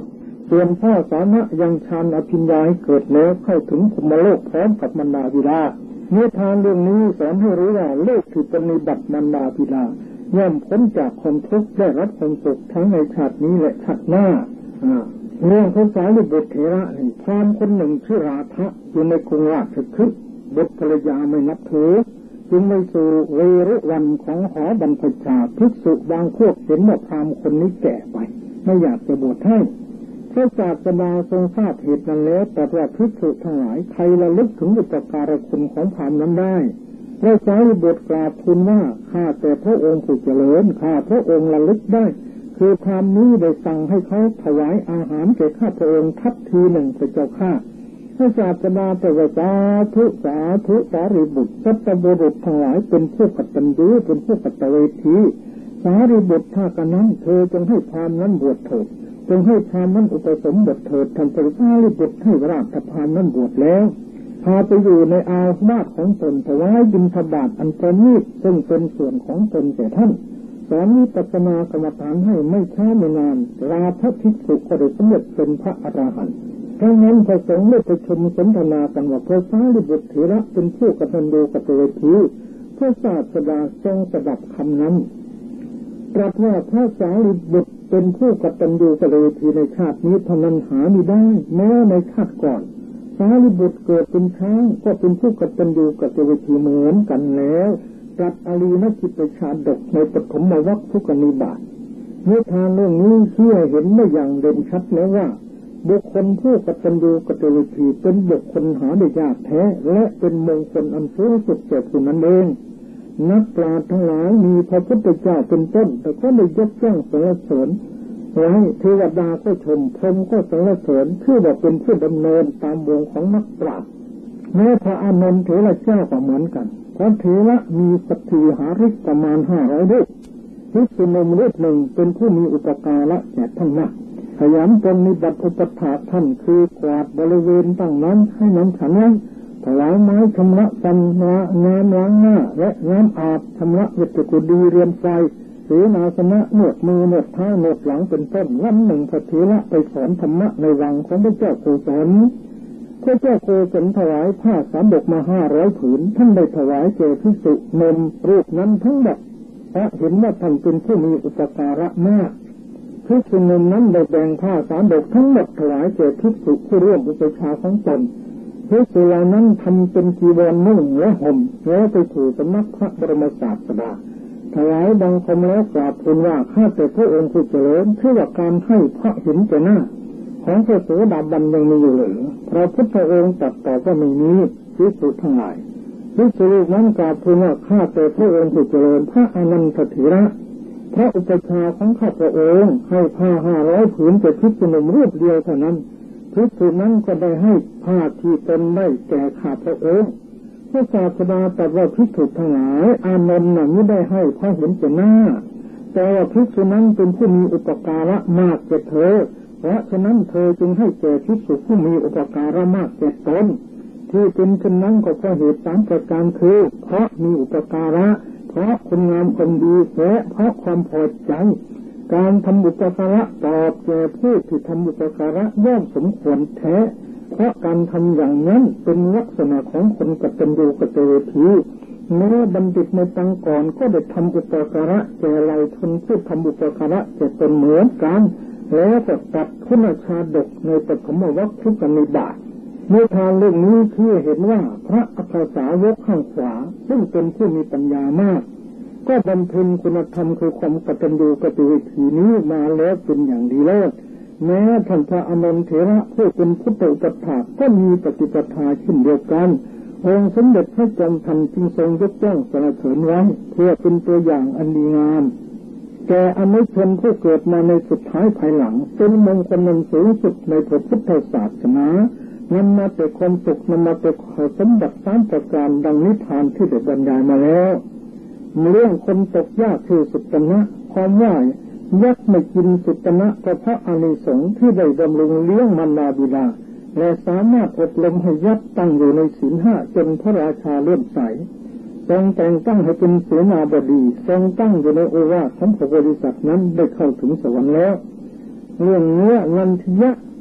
ส่วนพ่อสามะยังฌานอภิญญาให้เกิดแล้วเข้าถึงพรหมโลกพร้อมกับมารดาบิดานิทานเรื่องนี้สอนให้รู้ว่าโลกที่ปฏิบัติมารดาบิดาย่อมพ้นจากความทุกข์ได้รับความสุขทั้งในชาตินี้และชาติหน้าเรื่องของสารีบุตรเถระพราหมณ์คนหนึ่งชื่อราธะอยู่ในกรุงราชคฤห์บุตรภรรยาไม่นับถือจึงไปสู่เวรุวันของหอบรรพชาภิกษุบางพวกเห็นว่าพราหมณ์คนนี้แก่ไปไม่อยากจะบวชให้พระศาสดาทรงทราบเหตุนั้นแล้วตรัสว่าภิกษุทั้งหลายใครระลึกถึงอุปการะคุณของพราหมณ์นั้นได้พระสารีบุตรกราบทูลว่าข้าแต่พระองค์ผู้เจริญข้าพระองค์ระลึกได้คือพราหมณ์นี้ได้สั่งให้เขาถวายอาหารแก่ข้าพระองค์ทัพทีหนึ่งพระเจ้าข้าพระศาสดาตรัสว่าสาธุสารีบุตรสัตบุรุษทั้งหลายเป็นผู้กตัญญูเป็นผู้กตเวทีสารีบุตรถ้ากนั้นเธอจงให้พราหมณ์นั้นบวชเถิดจงให้พราหมณ์นั้นอุปสมบทเถิดท่านพระสารีบุตรให้ราชพราหมณ์นั้นบวชแล้วพาไปอยู่ในอาวาสของตนถวายบิณฑบาตอันประณีตซึ่งเป็นส่วนของตนแก่ท่านสอนวิปัสสนากรรมฐานให้ไม่ช้าไม่นานราธภิกษุก็ได้สำเร็จเป็นพระอรหันต์ดังนั้นพระสงฆ์ได้ประชุมสนทนากันว่าพระสารีบุตรเถระเป็นผู้กตัญญูกตเวทีพระศาสดาทรงสดับคำนั้นตรัสว่าพระสารีบุตรเป็นผู้กตัญญูกตเวทีในชาตินี้เท่านั้นหาไม่ได้แม้ในชาติก่อนสารีบุตรเกิดเป็นช้างก็เป็นผู้กตัญญูกตเวทีเหมือนกันแล้วตรัสอรีนจิตชาดกในปฐมวรรคทุกนิบาตนิทานเรื่องนี้เชื่อเห็นได้อย่างเด่นชัดแล้วว่าบุคคลผู้กตัญญูกตเวทีเป็นบุคคลหาได้ยากแท้และเป็นมงคลอันสูงสุดแก่ผู้นั้นเองนักปราชญ์ทั้งหลายมีพระพุทธเจ้าเป็นต้นแต่ก็ได้ยกย่องสรรเสริญไว้เทวดาก็ชมพรหมก็สรรเสริญชื่อว่าเป็นผู้ดำเนินตามวงของนักปราชญ์แม้พระอานนท์เถระเจ้าก็เหมือนกันพระเถระมีสัตถีหาริกประมาณ500รูปภิกษุณีรูปหนึ่งเป็นผู้มีอุปการะแก่ท่านมากขยันปฏิบัติอุปถากท่านคือกวาดบริเวณตั้งนั้นให้น้ำฉันนั้นถวายไม้ชำระฟันน้ำล้างหน้าและน้ำอาบชำระเวทกุฎีเรือนไฟหรือนาสนะนวดมือนวดเท้านวดหลังเป็นต้นวันหนึ่งพระเถระไปสอนธรรมะในวังของพระเจ้าโกศลพระเจ้าโกศลถวายผ้าสาบกมา500 ผืนท่านได้ถวายแก่ภิกษุนมรูปนั้นทั้งหมดเพราะเห็นว่าท่านเป็นผู้มีอุปการะมากภิกษุนมนั้นได้แบ่งผ้าสาบกทั้งหมดถวายแก่ภิกษุผู้ร่วมอุปชาของตนภิกษุเหล่านั้นทำเป็นจีวรนุ่งและห่มแล้วไปสู่สำนักพระบรมศาสดาถวายบังคมแล้วกราบทูลว่าข้าแต่พระองค์ผู้เจริญเชื่อว่าการให้พระเห็นแก่หน้าของพระโสดาบันยังมีอยู่หรือพระพุทธองค์ตรัสตอบว่าไม่มีภิกษุทั้งหลายภิกษุนั้นกราบทูลว่าข้าแต่พระองค์ผู้เจริญพระอนันตเถระพระอุปชาของข้าพระองค์ให้ผ้า500 ผืนแก่ภิกษุณีรูปเดียวเท่านั้นภิกษุนั้นก็ได้ให้ผ้าที่ตนได้แก่ข้าพระองค์พระศาสดาตรัสว่าภิกษุทั้งหลายอานนท์ไม่ได้ให้เพราะเห็นแก่หน้าแต่ว่าภิกษุนั้นเป็นผู้มีอุปการะมากแก่เธอเพราะฉะนั้นเธอจึงให้แก่ภิกษุผู้มีอุปการะมากแก่ตนที่เป็นเช่นนั้นก็เพราะเหตุ3 ประการคือเพราะมีอุปการะเพราะคุณงามความดีและเพราะความพอใจการทำอุปการะตอบแก่ผู้ที่ทำอุปการะย่อมสมควรแท้เพราะการทำอย่างนั้นเป็นลักษณะของคนกตัญญูกตเวทีแม้บัณฑิตในตังก่อนก็ได้ทำอุปการะแก่เหล่าชนผู้ทำอุปการะแก่ตนเหมือนกันแล้วก็ตัดคุณชาดกในปฐมวรรคทุกนิบาตนิทานเรื่องนี้ที่เห็นว่าพระอัครสาวกข้างขวาซึ่งเป็นผู้มีปัญญามากก็บำเพ็ญคุณธรรมคือความกตัญญูกตเวทีนี้มาแล้วเป็นอย่างดีเลิศแม้ท่านพระอานนท์เถระผู้เป็นพุทธอุปถากก็มีปฏิปทาเช่นเดียวกันองค์สมเด็จพระจอมทันจึงทรงยกย่องสรรเสริญไว้เพื่อเป็นตัวอย่างอันดีงามแก่อนุชนผู้เกิดมาในสุดท้ายภายหลังเป็นมงคลอันสูงสุดในพระพุทธศาสนานำมาแต่ความสุขนำมาแต่สมบัติ3 ประการดังนิทานที่ได้บรรยายมาแล้วเรื่องคนตกยากคือสุตนะความว่ายักษ์ไม่กินสุตนะก็เพราะอานิสงส์ที่ได้บำรุงเลี้ยงมารดาบิดาและสามารถอบรมให้ยักษ์ตั้งอยู่ในศีล 5จนพระราชาเลื่อมใสทรงแต่งตั้งให้เป็นเสนาบดีทรงตั้งอยู่ในโอวาทของพระบริษัทนั้นได้เข้าถึงสวรรค์แล้วเรื่องเนื้อนันทิยะค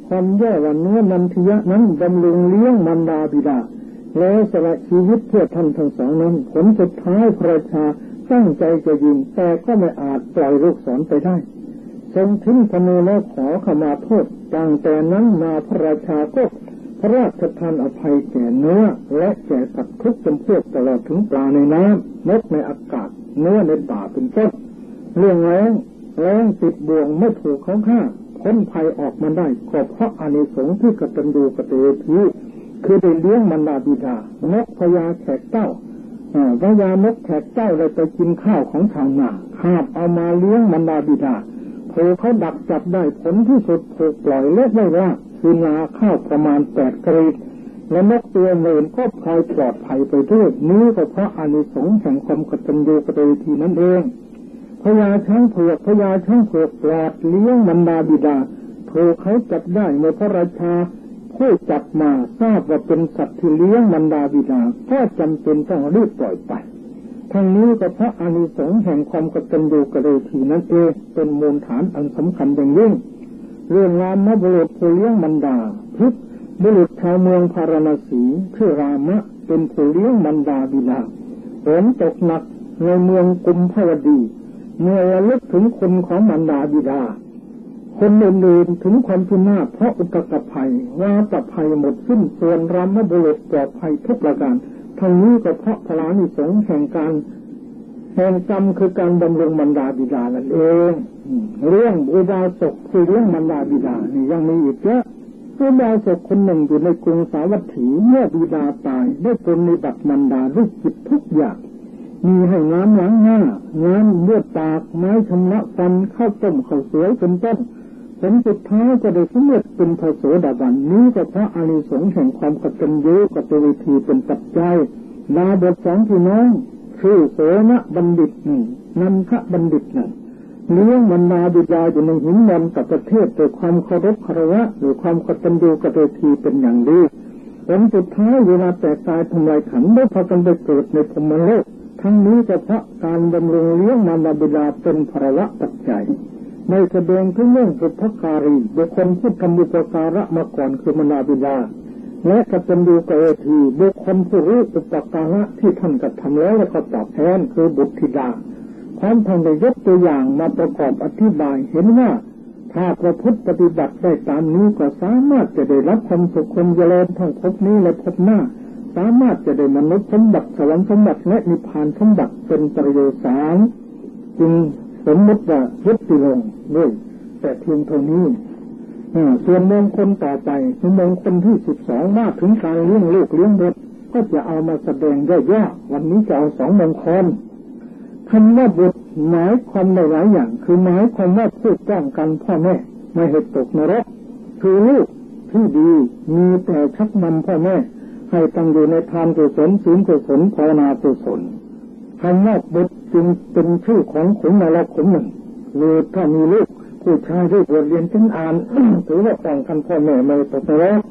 ความย่อว่าเนื้อนันทิยะนั้นบำรุงเลี้ยงมารดาบิดาแล้วสละชีวิตเพื่อท่านทั้งสองนั้นผลสุดท้ายพระราชาตั้งใจจะยิงแต่ก็ไม่อาจปล่อยลูกศรไปได้ทรงทิ้งพระเนตรแล้วขอขมาโทษตั้งแต่นั้นมาพระราชาก็พระราชทานอภัยแก่เนื้อและแก่สัตว์ทุกจำพวกตลอดถึงปลาในน้ำนกในอากาศเนื้อในป่าเป็นต้นเรื่องแรงติดบ่วงไม่ถูกเขาฆ่าพ้นภัยออกมาได้ก็เพราะอานิสงส์ที่กตัญญูกตเวทีคือได้เลี้ยงมารดาบิดานกพญาแขกเต้าพญานกแขกเต้าเลยไปกินข้าวของชาวนาคาบเอามาเลี้ยงมารดาบิดาโผเขาดักจับได้ผลที่สุดถูกปล่อยเล็กไม่ว่าคือนาข้าวประมาณ8 กรีดและนกตัวเมินก็พลอยปลอดภัยไปด้วยนี้ก็เพราะอานิสงส์แห่งความกตัญญูกตเวทีนั่นเองพญาช้างเผือกปลอดเลี้ยงมารดาบิดาถูกเขาจับได้เมื่อพระราชาผู้จับมาทราบว่าเป็นสัตว์ที่เลี้ยงมารดาบิดาก็จำเป็นต้องรีบปล่อยไปทั้งนี้ก็เพราะอานิสงส์แห่งความกตัญญูกตเวทีนั่นเองเป็นมูลฐานอันสำคัญอย่างยิ่งเรื่องรามบุรุษผู้เลี้ยงมารดาพึกษ์บุรุษชาวเมืองพาราณสีชื่อรามะเป็นผู้เลี้ยงมารดาบิดาฝนตกหนักในเมืองกุมภวดีเมื่อระลึกถึงคนของมารดาบิดาคนอื่นๆถึงความพินาศเพราะอุทกภัยว่าตภัยหมดสิ้นส่วนรามบุรุษปลอดภัยทุกประการทั้งนี้ก็เพราะพระอานิสงส์แห่งกรรมคือการบำรุงมารดาบิดานั่นเองเรื่องอุบาสกคือเรื่องมารดาบิดานี่ยังมีอีกเยอะอุบาสกคนหนึ่งอยู่ในกรุงสาวัตถีเมื่อบิดาตายได้ปรนนิบัติมารดาด้วยจิตทุกอย่างมีให้น้ำล้างหน้าน้ำเลือดปากไม้ชำระฟันข้าวต้มข้าวสวยเป็นต้นผลสุดท้ายก็ได้สำเร็จเป็นพระโสดาบันนี้ก็เพราะอานิสงส์แห่งความกตัญญูกตเวทีเป็นปัจจัยดาบท2 พี่น้องคือโสนบัณฑิตนันทบัณฑิตเลี้ยงมารดาบิดาอยู่ในหินมนกับประเทศด้วยความเคารพคารวะหรือความกตัญญูกตเวทีเป็นอย่างดีผลสุดท้ายเวลาแตกตายทำลายขันธ์ได้พากันไปเกิดในพรหมโลกทั้งนี้ก็เพราะการบำรุงเลี้ยงมารดาบิดาเป็นภาวะปัจจัยในแสดงถึงเรื่องบุพการีบุคคลผู้ทำบุปการะมาก่อนคือมารดาบิดาและกตัญญูกตเวทีบุคคลผู้รู้อุปการะที่ท่านกระทำแล้วและก็ตอบแทนคือบุตรธิดาพร้อมทั้งได้ยกตัวอย่างมาประกอบอธิบายเห็นว่าถ้าประพฤติปฏิบัติได้ตามนี้ก็สามารถจะได้รับความสุขความเจริญทั้งภพนี้และภพหน้าสามารถจะได้มนุษย์สมบัติสวรรค์สมบัติและนิพพานสมบัติเป็นประโยชน์จึงสมมติว่ายุติลงด้วยแต่เพียงเท่านี้ส่วนมงคลต่อไปคือมงคลที่12ว่าถึงการเลี้ยงลูกเลี้ยงบุตรก็จะเอามาแสดงย่อๆวันนี้จะเอา2 มงคลคำว่าบุตรหมายความในหลายอย่างคือหมายความว่าผู้ป้องกันพ่อแม่ไม่ให้ตกนรกคือลูกที่ดีมีแต่ชักนำพ่อแม่ให้ตั้งอยู่ในทานกุศลศีลกุศลภาวนากุศลคำว่าบุตรจึงเป็นชื่อของขุนนรกขุนหนึ่งหรือถ้ามีลูกผู้ชายที่บวชเรียนถึงอ่าน ถือว่าป้องกันพ่อแม่ไม่ตกนรก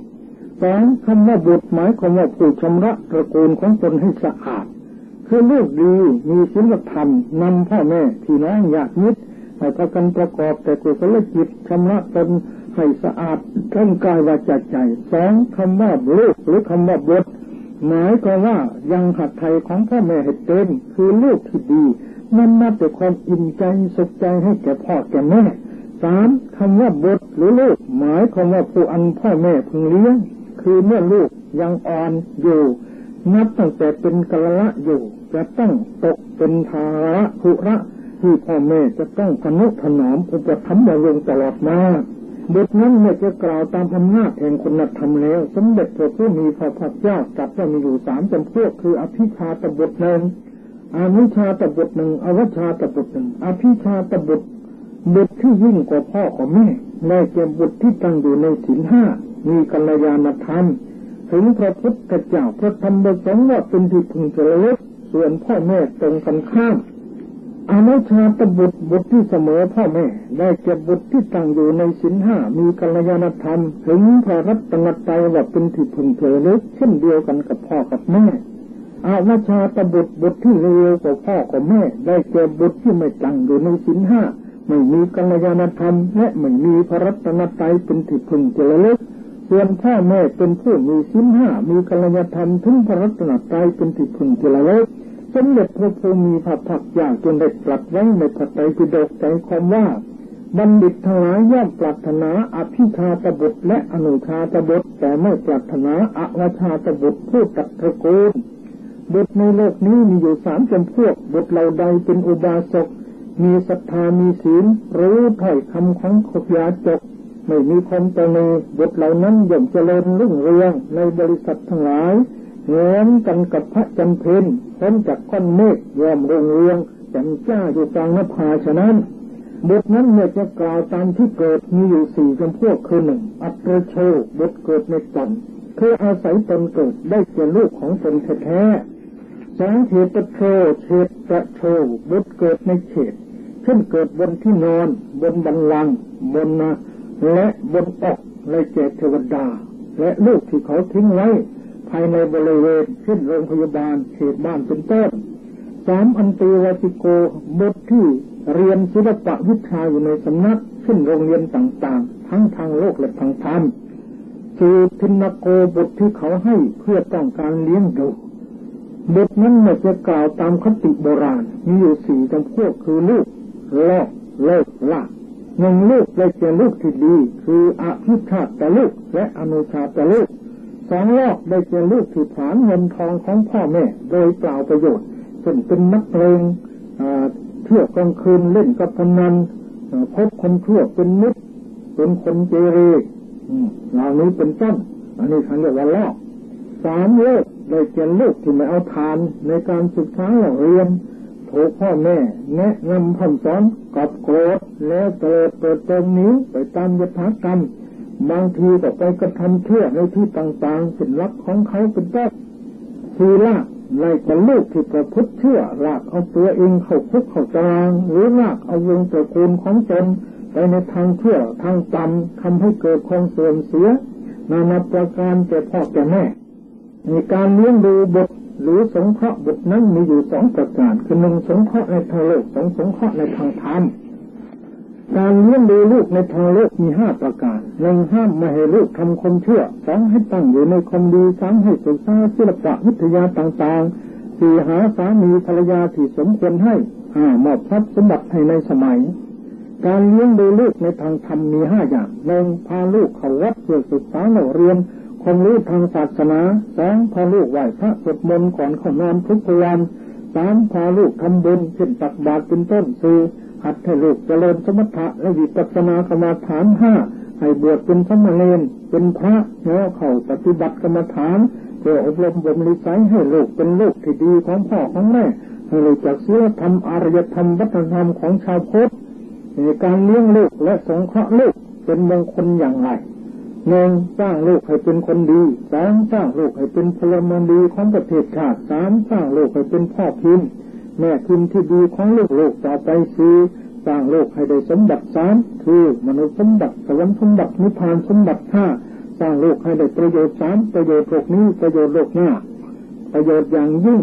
2คำว่าบุตรหมายความว่าผู้ชำระตระกูลของตนให้สะอาดคือลูกดีมีศีลธรรมนำพ่อแม่พี่น้องญาติมิตรให้พากันประกอบแต่กุศลจิตชำระตนให้สะอาดทั้งกายวาจาใจ2คำว่าลูกหรือคำว่าบุตรหมายความว่ายังหัตถ์ไทยของพ่อแม่ให้เต็มคือลูกที่ดีมันนับแต่ความอิ่มใจสุขใจให้แก่พ่อแก่แม่3คำว่าบุตรหรือลูกหมายความว่าผู้อันพ่อแม่พึงเลี้ยงคือเมื่อลูกยังอ่อนอยู่นับตั้งแต่เป็นกะละอยู่จะต้องตกเป็นภาระภุระที่พ่อแม่จะต้องทนุถนอมอุปถัมภ์บำรุงตลอดมาบุตรนั้นเมื่อจะกล่าวตามอำนาจแห่งคุณธรรมแล้วสมเด็จพระผู้มีพระภาคเจ้าตรัสว่ามีอยู่3 จำพวกคืออภิชาตบุตร1อนุชาตบุตร1อวชาตบุตร1อภิชาตบุตรที่ยิ่งกว่าพ่อของแม่ได้แก่บุตรที่ตั้งอยู่ในศีล5มีกัลยาณธรรมถึงพระพุทธเจ้าพระธรรมประสงค์ว่าเป็นที่พึงเจริญส่วนพ่อแม่ตรงกันข้ามอนุชาตบุตรที่เสมอพ่อแม่ได้แก่บุตรที่ตั้งอยู่ในศีล5มีกัลยาณธรรมถึงพระรัตนตรัยว่าเป็นที่พึงเจริญเช่นเดียวกันกับพ่อกับแม่อวชาตบุตรที่เลวกว่าพ่อกับแม่ได้แก่บุตรที่ไม่ตั้งอยู่ในศีล5 ไม่มีกัลยาณธรรมและไม่มีพระรัตนตรัยเป็นที่พึงจะระลึกส่วนพ่อแม่เป็นผู้มีศีลห้ามีกัลยาณธรรมถึงพระรัตนตรัยเป็นที่พึงจะระลึกสมเด็จพระภูมิพระภาคเจ้าจนได้ตรัสไว้ในพระไตรปิฎกใจความว่าบัณฑิตทั้งหลายย่อมปรารถนาอภิชาตบุตรและอนุชาตบุตรแต่ไม่ปรารถนาอวชาตบุตรผู้ตัดตระกูลบุตรในโลกนี้มีอยู่3 จำพวกบุตรเหล่าใดเป็นอุบาสกมีศรัทธามีศีลรู้ถ้อยคำของขยาจกไม่มีความตนีบุตรเหล่านั้นย่อมเจริญรุ่งเรืองในบริษัททั้งหลายเหมือนกันกับพระจันทร์เพ็ญพ้นจากก้อนเมฆย่อมรุ่งเรืองแจ่มจ้าอยู่กลางนภาฉะนั้นบุตรนั้นเมื่อจะกล่าวตามที่เกิดมีอยู่4 จำพวกคือ 1. อัตรโชบุตรเกิดในตนคืออาศัยตนเกิดได้แก่ลูกของตนแท้ๆ 2. เฉตโชเฉตโชบุตรเกิดในเฉตเช่นเกิดบนที่นอนบนบัลลังก์บนและบนอกและแก่เทวดาและลูกที่เขาทิ้งไว้ภายในบริเวณเช่นโรงพยาบาลเขตบ้านเป็นต้น 3. อันติวาติโกบุตรที่เรียนศิลปะวิชาอยู่ในสำนักเช่นโรงเรียนต่างๆทั้งทางโลกและทางธรรม 4. ทินโกบุตรที่เขาให้เพื่อต้องการเลี้ยงดูบุตรนั้นจะกล่าวตามคติโบราณมีอยู่4 จำพวกคือลูกลอกเลิกละ1. ลูกได้แก่ลูกที่ดีคืออภิชาตลูกและอนุชาตลูก 2. ลอกได้แก่ลูกที่ผลาญเงินทองของพ่อแม่โดยเปล่าประโยชน์เช่นเป็นนักเลงเที่ยวกลางคืนเล่นกับพนันพบคนชั่วเป็นมิตรเป็นคนเกเรเหล่านี้เป็นต้นอันนี้เขาเรียกว่าลอก 3. ลูกได้แก่ลูกที่ไม่เอาทานในการศึกษาเรียนถูกพ่อแม่แนะนำคำสอนกับโกรธแล้วเปิดตรงนี้ไปตามยถากรรมบางทีก็ไปกระทำชั่วในที่ต่างๆเป็นลักของเขาเป็นต้น 4. ลากไล่กับลูกที่ประพฤติชั่วลากเอาตัวเองเข้าคุกเข้าตารางหรือลากเอาวงตระกูลของตนไปในทางชั่วทางต่ำทำให้เกิดความเสื่อมเสียนานาประการแก่พ่อแก่แม่มีการเลี้ยงดูบุตรหรือสงเคราะห์บุตรนั้นมีอยู่2 ประการคือ 1. สงเคราะห์ในทางโลก 2. สงเคราะห์ในทางธรรมการเลี้ยงดูลูกในทางโลกมี5 ประการ 1. ห้ามไม่ให้ลูกทำความชั่ว 2. ให้ตั้งอยู่ในความดี 3. ให้ศึกษาศิลปะวิทยาต่างๆ 4. หาสามีภรรยาที่สมควรให้ 5. มอบทรัพย์สมบัติให้ในสมัยการเลี้ยงดูลูกในทางธรรมมี5 อย่าง 1. พาลูกเข้าวัดเพื่อศึกษาเรียนความรู้ทางศาสนา 2. พาลูกไหว้พระสวดมนต์ก่อนเข้านอนทุกวัน 3. พาลูกทำบุญเช่นตักบาตรเป็นต้น 4. หัดให้ลูกเจริญสมถะและวิปัสสนากรรมฐาน 5. ให้บวชเป็นสามเณรเป็นพระแล้วเข้าปฏิบัติกรรมฐานเพื่ออบรมบ่มนิสัยให้ลูกเป็นลูกที่ดีของพ่อของแม่ให้รู้จักศีลธรรมอารยธรรมวัฒนธรรมของชาวพุทธการเลี้ยงลูกและสงเคราะห์ลูกเป็นมงคลอย่างไร 1. สร้างลูกให้เป็นคนดี 2. สร้างลูกให้เป็นพลเมืองดีของประเทศชาติ 3. สร้างลูกให้เป็นพ่อพิมพ์แม่พิมพ์ที่ดีของลูกต่อไป 4. สร้างลูกให้ได้สมบัติ 3. คือมนุษย์สมบัติสวรรค์สมบัตินิพพานสมบัติ 5. สร้างลูกให้ได้ประโยชน์ 3. ประโยชน์โลกนี้ประโยชน์โลกหน้าประโยชน์อย่างยิ่ง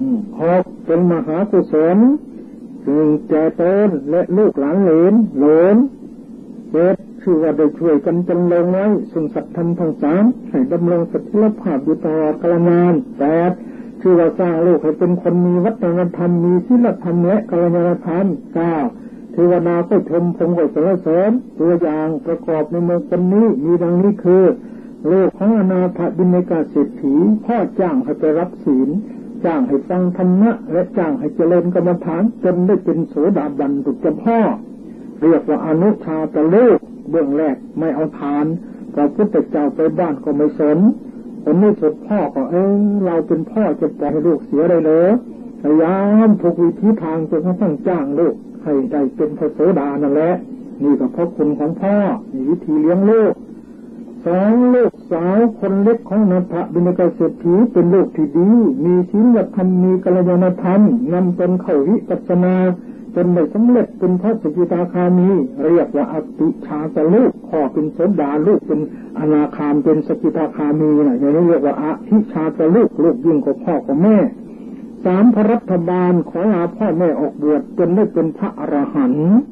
6. เป็นมหากุศลจึงแก่ตนและลูกหลานเหลน 7. ชื่อว่าได้ช่วยกันจำลองไว้ซึ่งสัตว์ธรรมทั้ง3ให้ดำรงสถิรภาพอยู่ตลอดกาลนาน 8. ชื่อว่าสร้างลูกให้เป็นคนมีวัฒนธรรมมีศีลธรรมและกัลยาณธรรม 9. เทวดาก็ชมพงศ์ก็สรรเสริญตัวอย่างประกอบในมงคลนี้มีดังนี้คือลูกของอนาถบิณฑิกาเศรษฐีพ่อจ้างให้ไปรับศีลจ้างให้ฟังธรรมะและจ้างให้เจริญกรรมฐานจนได้เป็นโสดาบันถูกเจ้าพ่อเรียกว่าอนุชาตลูกเบื้องแรกไม่เอาทานพระพุทธเจ้าไปบ้านก็ไม่สนคนนี้สุดพ่อก็เราเป็นพ่อจะปล่อยให้ลูกเสียได้เลยพยายามทุกวิธีทางจนกระทั่งจ้างลูกให้ได้เป็นพระโสดานั่นแหละนี่ก็เพราะคุณของพ่อมีวิธีเลี้ยงลูก 2. ลูกสาวคนเล็กของอนาถบิณฑิกาเศรษฐีเป็นลูกที่ดีมีศีลธรรมมีกัลยาณธรรมนำตนเข้าวิปัสสนาจนได้สำเร็จเป็นพระสกิทาคามีเรียกว่าอติชาตลูกพ่อเป็นโสดาลูกเป็นอนาคามเป็นสกิทาคามีอย่างนี้เรียกว่าอติชาตลูกยิ่งกว่าพ่อกับแม่ 3. พระรัฐบาลขอลาพ่อแม่ออกบวชจนได้เป็นพระอรหันต์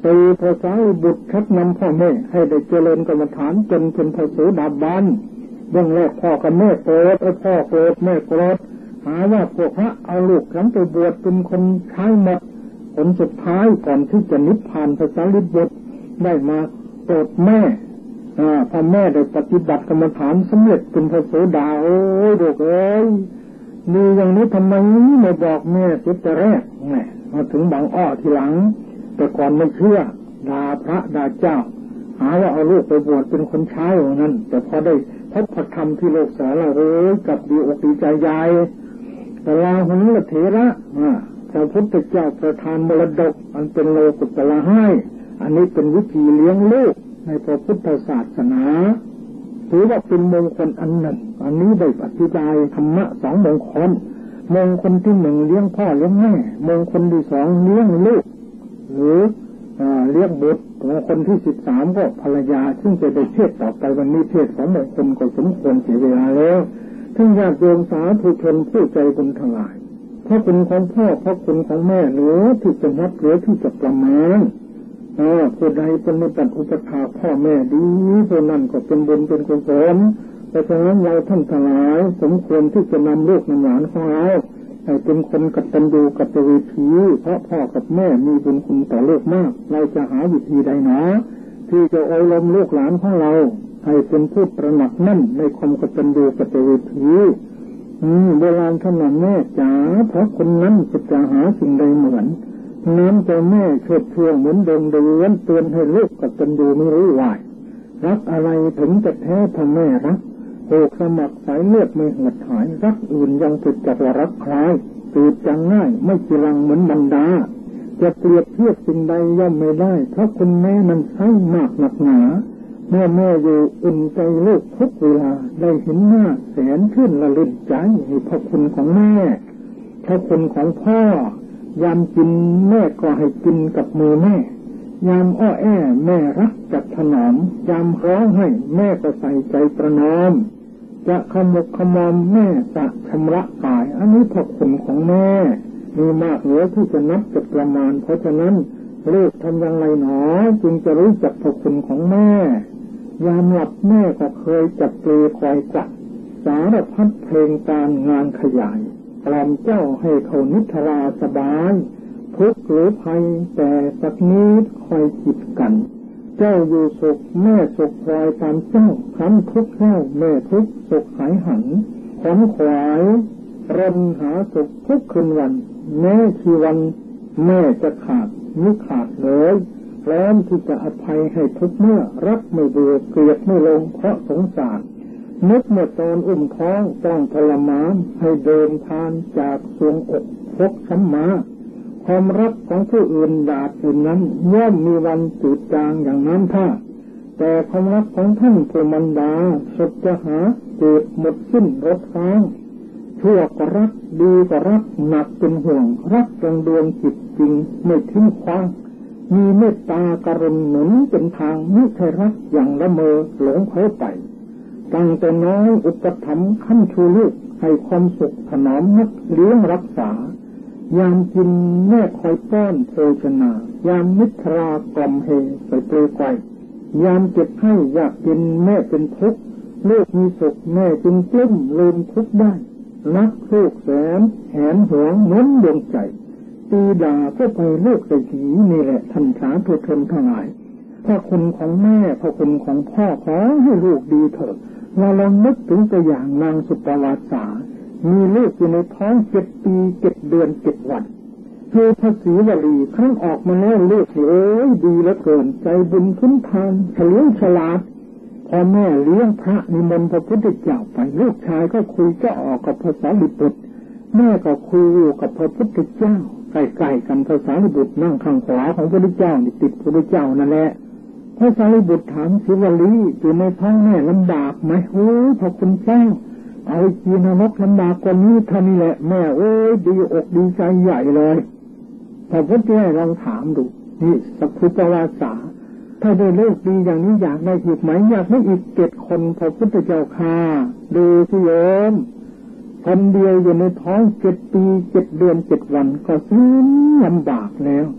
ตีพระสารีบุตรชักนำพ่อแม่ให้ได้เจริญกรรมฐานจนเป็นพระโสดาบันเบื้องแรกพ่อกับแม่โกรธพ่อโกรธแม่โกรธหาว่าพวกพระเอาลูกหลังไปบวชเป็นคนใช้หมดผลสุดท้ายก่อนที่จะนิพพานพระสารีบุตรได้มาโกรธแม่พอแม่ได้ปฏิบัติกรรมฐานสำเร็จเป็นพระโสดาโอ้ยลูกเอ้ยมีอย่างนี้ทำไมไม่บอกแม่ตั้งแต่แรกแม่มาถึงบางอ้อทีหลังแต่ก่อนไม่เชื่อด่าพระด่าเจ้าหาว่าเอาลูกไปบวชเป็นคนใช้อย่างนั้นแต่พอได้พบพระธรรมที่โลกสาระโอ้ยกับดีอกดีใจใหญ่แต่ลาหุนละเถระพระพุทธเจ้าประทานมรดกอันเป็นโลกุตละให้อันนี้เป็นวิธีเลี้ยงลูกในพระพุทธศาสนาถือว่าเป็นมงคลอันหนึ่งอันนี้ได้อธิบายธรรมะ2มงคลมงคลที่1เลี้ยงพ่อเลี้ยงแม่มงคลที่2เลี้ยงลูกหรือเลี้ยงบุตรมงคลที่13ก็ภรรยาซึ่งจะได้เทศต่อไปวันนี้เทศ2มงคลก็สมควรเสียเวลาแล้วทั้งญาติโยมสาธุชนผู้ใจบุญทั้งหลายพระคุณของพ่อพระคุณของแม่หรือที่จะนับหรือที่จะประมาณผู้ใดปฏิบัติอุปถากพ่อแม่ดีผู้นั้นก็เป็นบุญเป็นกุศลเพราะฉะนั้นเราท่านทั้งหลายสมควรที่จะนำลูกนำหลานของเราให้เป็นคนกตัญญูกตเวทีเพราะพ่อกับแม่มีบุญคุณต่อลูกมากเราจะหาวิธีใดหนอที่จะอบรมลูกหลานของเราให้เป็นผู้ตระหนักมั่นในความกตัญญูกตเวทีโบราณท่านว่าแม่จ๋าเพราะคนนั้นจะหาสิ่งใดเหมือนน้ำใจแม่เชิดช่วงเหมือนเดินเดือนเตือนให้ลูกกตัญญูไม่รู้วายรักอะไรถึงจะแท้ถ้าแม่รักผูกสมัครสายเลือดไม่หดหายรักอื่นยังติดจากรักใครติดจังง่ายไม่จีรังเหมือนบรรดาจะเปรียบเทียบสิ่งใดย่อมไม่ได้เพราะคุณแม่มันใช้มากหนักหนาเมื่อแม่อยู่อุ่นใจลูกทุกเวลาได้เห็นหน้าแสนชื่นละลื่นใจให้พระคุณของแม่พระคุณของพ่อยามกินแม่ก็ให้กินกับมือแม่ยามอ้อแอแม่รักจัดถนอมยามร้องให้แม่ก็ใส่ใจประนอมจะขมุกขมอมแม่จะชำระกายอันนี้พระคุณของแม่มีมากเหลือที่จะนับจะประมาณเพราะฉะนั้นลูกทำอย่างไรหนอจึงจะรู้จักพระคุณของแม่ยามหลับแม่ก็เคยจับเปลคอยจับสารพัดเพลงการงานขยายกล่อมเจ้าให้เขานิทราสบายทุกข์หรือภัยแต่สักนิดคอยจิตกันเจ้าอยู่สุขแม่สุขคอยตามเจ้าครั้นทุกข์แล้วแม่ทุกข์สุขหายหันขวัญขวายรันหาสุขทุกคืนวันแม้ชีวันแม่จะขาดมิขาดเลยพร้อมที่จะอภัยให้ทุกเมื่อรักไม่เบื่อเกลียดไม่ลงเพราะสงสารนึกเมื่อตอนอุ้มท้องต้องทรมานให้เดินทานจากสวงอกพกช้ำมาความรักของผู้อื่นดาดอื่นนั้นย่อมมีวันจืดจางอย่างน้ำท่าแต่ความรักของท่านผู้มันดาสุดจะหาจืดหมดสิ้นรสค้างชั่วก็รักดีก็รักหนักเป็นห่วงรักจังดวงจิตจริงไม่ทิ้งคว้างมีเมตตากรุณาหนุนเป็นทางไม่ใช่รักอย่างละเมอหลงเพ้อไปตั้งแต่น้อยอุปถัมภ์ขั้นชูลูกให้ความสุขถนอมนักเลี้ยงรักษายามกินแม่คอยป้อนโภชนายามนิทรากล่อมเฮใส่เปลือยไกยามเจ็บให้อยากกินแม่เป็นทุกข์ลูกมีสุขแม่จึงกลุ้มลืมทุกข์ได้รักลูกแสนแหนหวงเหมือนดวงใจตีด่าก็ไปลูกใส่สีนี่แหละท่านสาธุชนทั้งหลายพระคุณของแม่พระคุณของพ่อขอให้ลูกดีเถิดเราลองนึกถึงตัวอย่างนางสุปวาสามีลูกอยู่ในท้อง7 ปี 7 เดือน 7 วันคือพระศรีวลีครั้งออกมาแล้วลูกโอ้ยดีเหลือเกินใจบุญคุ้นทานเฉลียวฉลาดพอแม่เลี้ยงพระนิมนต์พระพุทธเจ้าไปลูกชายก็คุยเจ้าออกกับภาษาลิบุตรแม่ก็คุยอยู่กับพระพุทธเจ้าใกล้ๆกันภาษาลิบุตรนั่งข้างขวาของพระพุทธเจ้านี่ติดพระพุทธเจ้านั่นแหละพระสารีบุตรถามศรีวลีอยู่ในท้องแม่ลำบากไหมโอ้ยพระคุณเจ้าเอาจีนรกลำบากกว่านี้เท่านี้แหละแม่โอ้ยดีอกดีใจใหญ่เลยพระพุทธเจ้าลองถามดูนี่สัพพุตวาสาถ้าได้ลูกดีอย่างนี้อยากได้อีกไหมอยากได้อีก7 คนพระพุทธเจ้าค่ะดูสิโยมคนเดียวอยู่ในท้อง7 ปี 7 เดือน 7 วันก็สิ้นลำบากแล้วแต่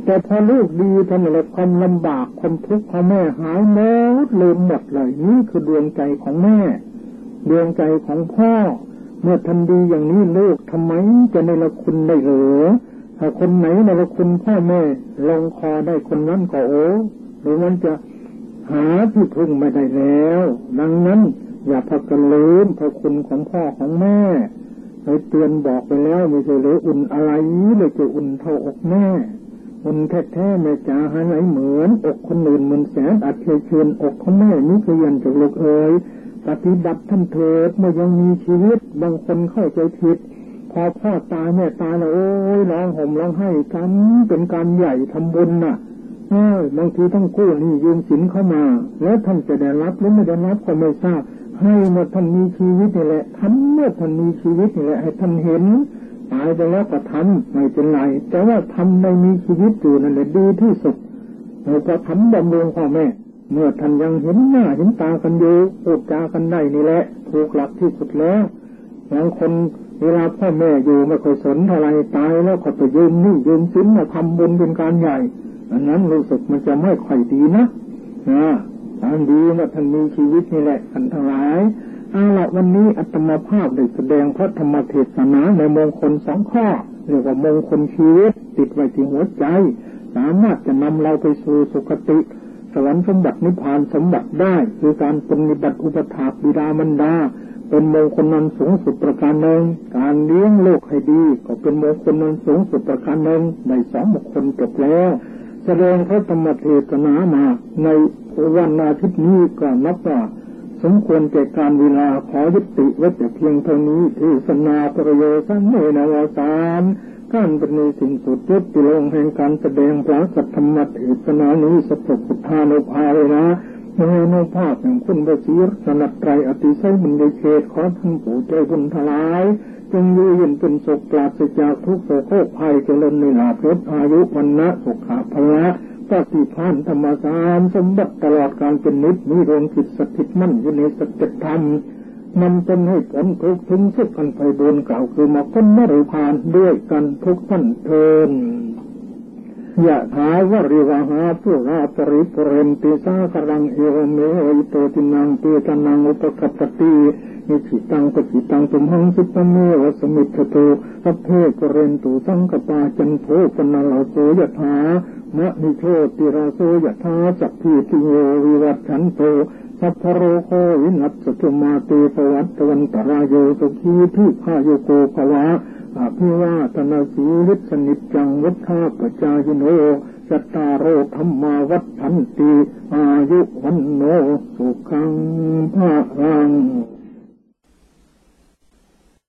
แต่พอลูกดีทำอะไรความลำบากความทุกข์ของแม่หายหมดลืมหมดเลยนี่คือดวงใจของแม่ดวงใจของพ่อเมื่อทันดีอย่างนี้ลูกทำไมจะในละคุณได้เหรอถ้าคนไหนในละคุณพ่อแม่ลงคอได้คนนั้นก็โอ้หรือมันจะหาที่พึ่งไม่ได้แล้วดังนั้นอย่าพักกันลืมพระคุณของพ่อของแม่เลยเตือนบอกไปแล้วไม่ใช่เลยอุ่นอะไรเลยจะอุ่นเท่าอกแม่อุ่นแท้ๆแม่จ๋าหาไหนเหมือนอกคนอื่นเหมือนแสนอัดเชิญอกของแม่นี่คือยันจากลูกเอ๋ยปฏิบัติท่านเถิดเมื่อยังมีชีวิตบางคนเข้าใจผิดพอพ่อตายแม่ตายแล้วโอ้ยร้องห่มร้องไห้กันเป็นการใหญ่ทำบุญน่ะบางทีต้องกู้หนี้ยืมสินเข้ามาแล้วท่านจะได้รับหรือไม่ได้รับก็ไม่ทราบให้เมื่อท่านมีชีวิตนี่แหละทำเมื่อท่านมีชีวิตนี่แหละให้ท่านเห็นตายไปแล้วก็ทำไม่เป็นไรแต่ว่าทำในมีชีวิตอยู่นั่นแหละดีที่สุดเราก็ทำบำรุงพ่อแม่เมื่อท่านยังเห็นหน้าเห็นตากันอยู่พูดจากันได้นี่แหละถูกหลักที่สุดแล้วบางคนเวลาพ่อแม่อยู่ไม่ค่อยสนอะไรตายแล้วก็ไปยืมหนี้ยืมสินมาทำบุญเป็นการใหญ่อันนั้นรู้สึกมันจะไม่ค่อยดีนะอันดีว่าท่านมีชีวิตนี่แหละท่านทั้งหลายละวันนี้อาตมาภาพได้แสดงพระธรรมเทศนาในมงคล2 ข้อเรียกว่ามงคลชีวิตติดไว้ที่หัวใจสามารถจะนำเราไปสู่สุคติสวรรค์สมบัตินิพพานสมบัติได้คือการปฏิบัติอุปถากบิดามารดาเป็นมงคลนั้นสูงสุดประการหนึ่งการเลี้ยงโลกให้ดีก็เป็นมงคลนั้นสูงสุดประการหนึ่งใน2 มงคลจบแล้วแสดงพระธรรมเทศนามาในวันอาทิตย์นี้ก็นับว่าสมควรแก่การเวลาขอยุติไว้แต่เพียงเท่านี้เทศนาประโยชน์สันเนนวสานการเป็นในสิ่งสุดยอดที่ลงแห่งการแสดงพระสัทธรรมเทศนานี้สัพพุทธานุภาเวนะโมโนภาพแห่งคุณพระศรีรัตนตรัยอติไสยบุญในเขตขอท่านผู้ใจบุญทลายจงอยู่เย็นเป็นสุขปราศจากทุกโศกโรคภัยเจริญในลาภยศอายุวรรณะสุขภละปฏิภาณธรรมสารสมบัติตลอดการเป็นนิจมีดวงจิตสถิตมั่นอยู่ในสัจธรรมมันเป็นให้ผลทุกถึงสุขกันไปบนกล่าวคือมาพ้นมรรคผ่านด้วยกันทุกท่านเทินยะถาวะริวหาปุราปริปุเรนติสากรังเอวเมหิโตตินังเตตนังอุปกัปปตินิจิตังปจิตังตุมหังสุปเมวะสมิทธโตสัพเพปุเรนตุสังกปาจันโทปนะลาโสยะถามะนิโชติราโสยะถาสัพพิติโยวิวัชชันโตสัพพโรโควินัสสตุมาเตปวัตตวันตรายโยสุขีทิพาโยโกภวะอภิวาทนาสีลิสนิจจังวัฏฐาปจายโนสัตตาโรธรรมาวัฏฐันติอายุวันโนสุขังภะลัง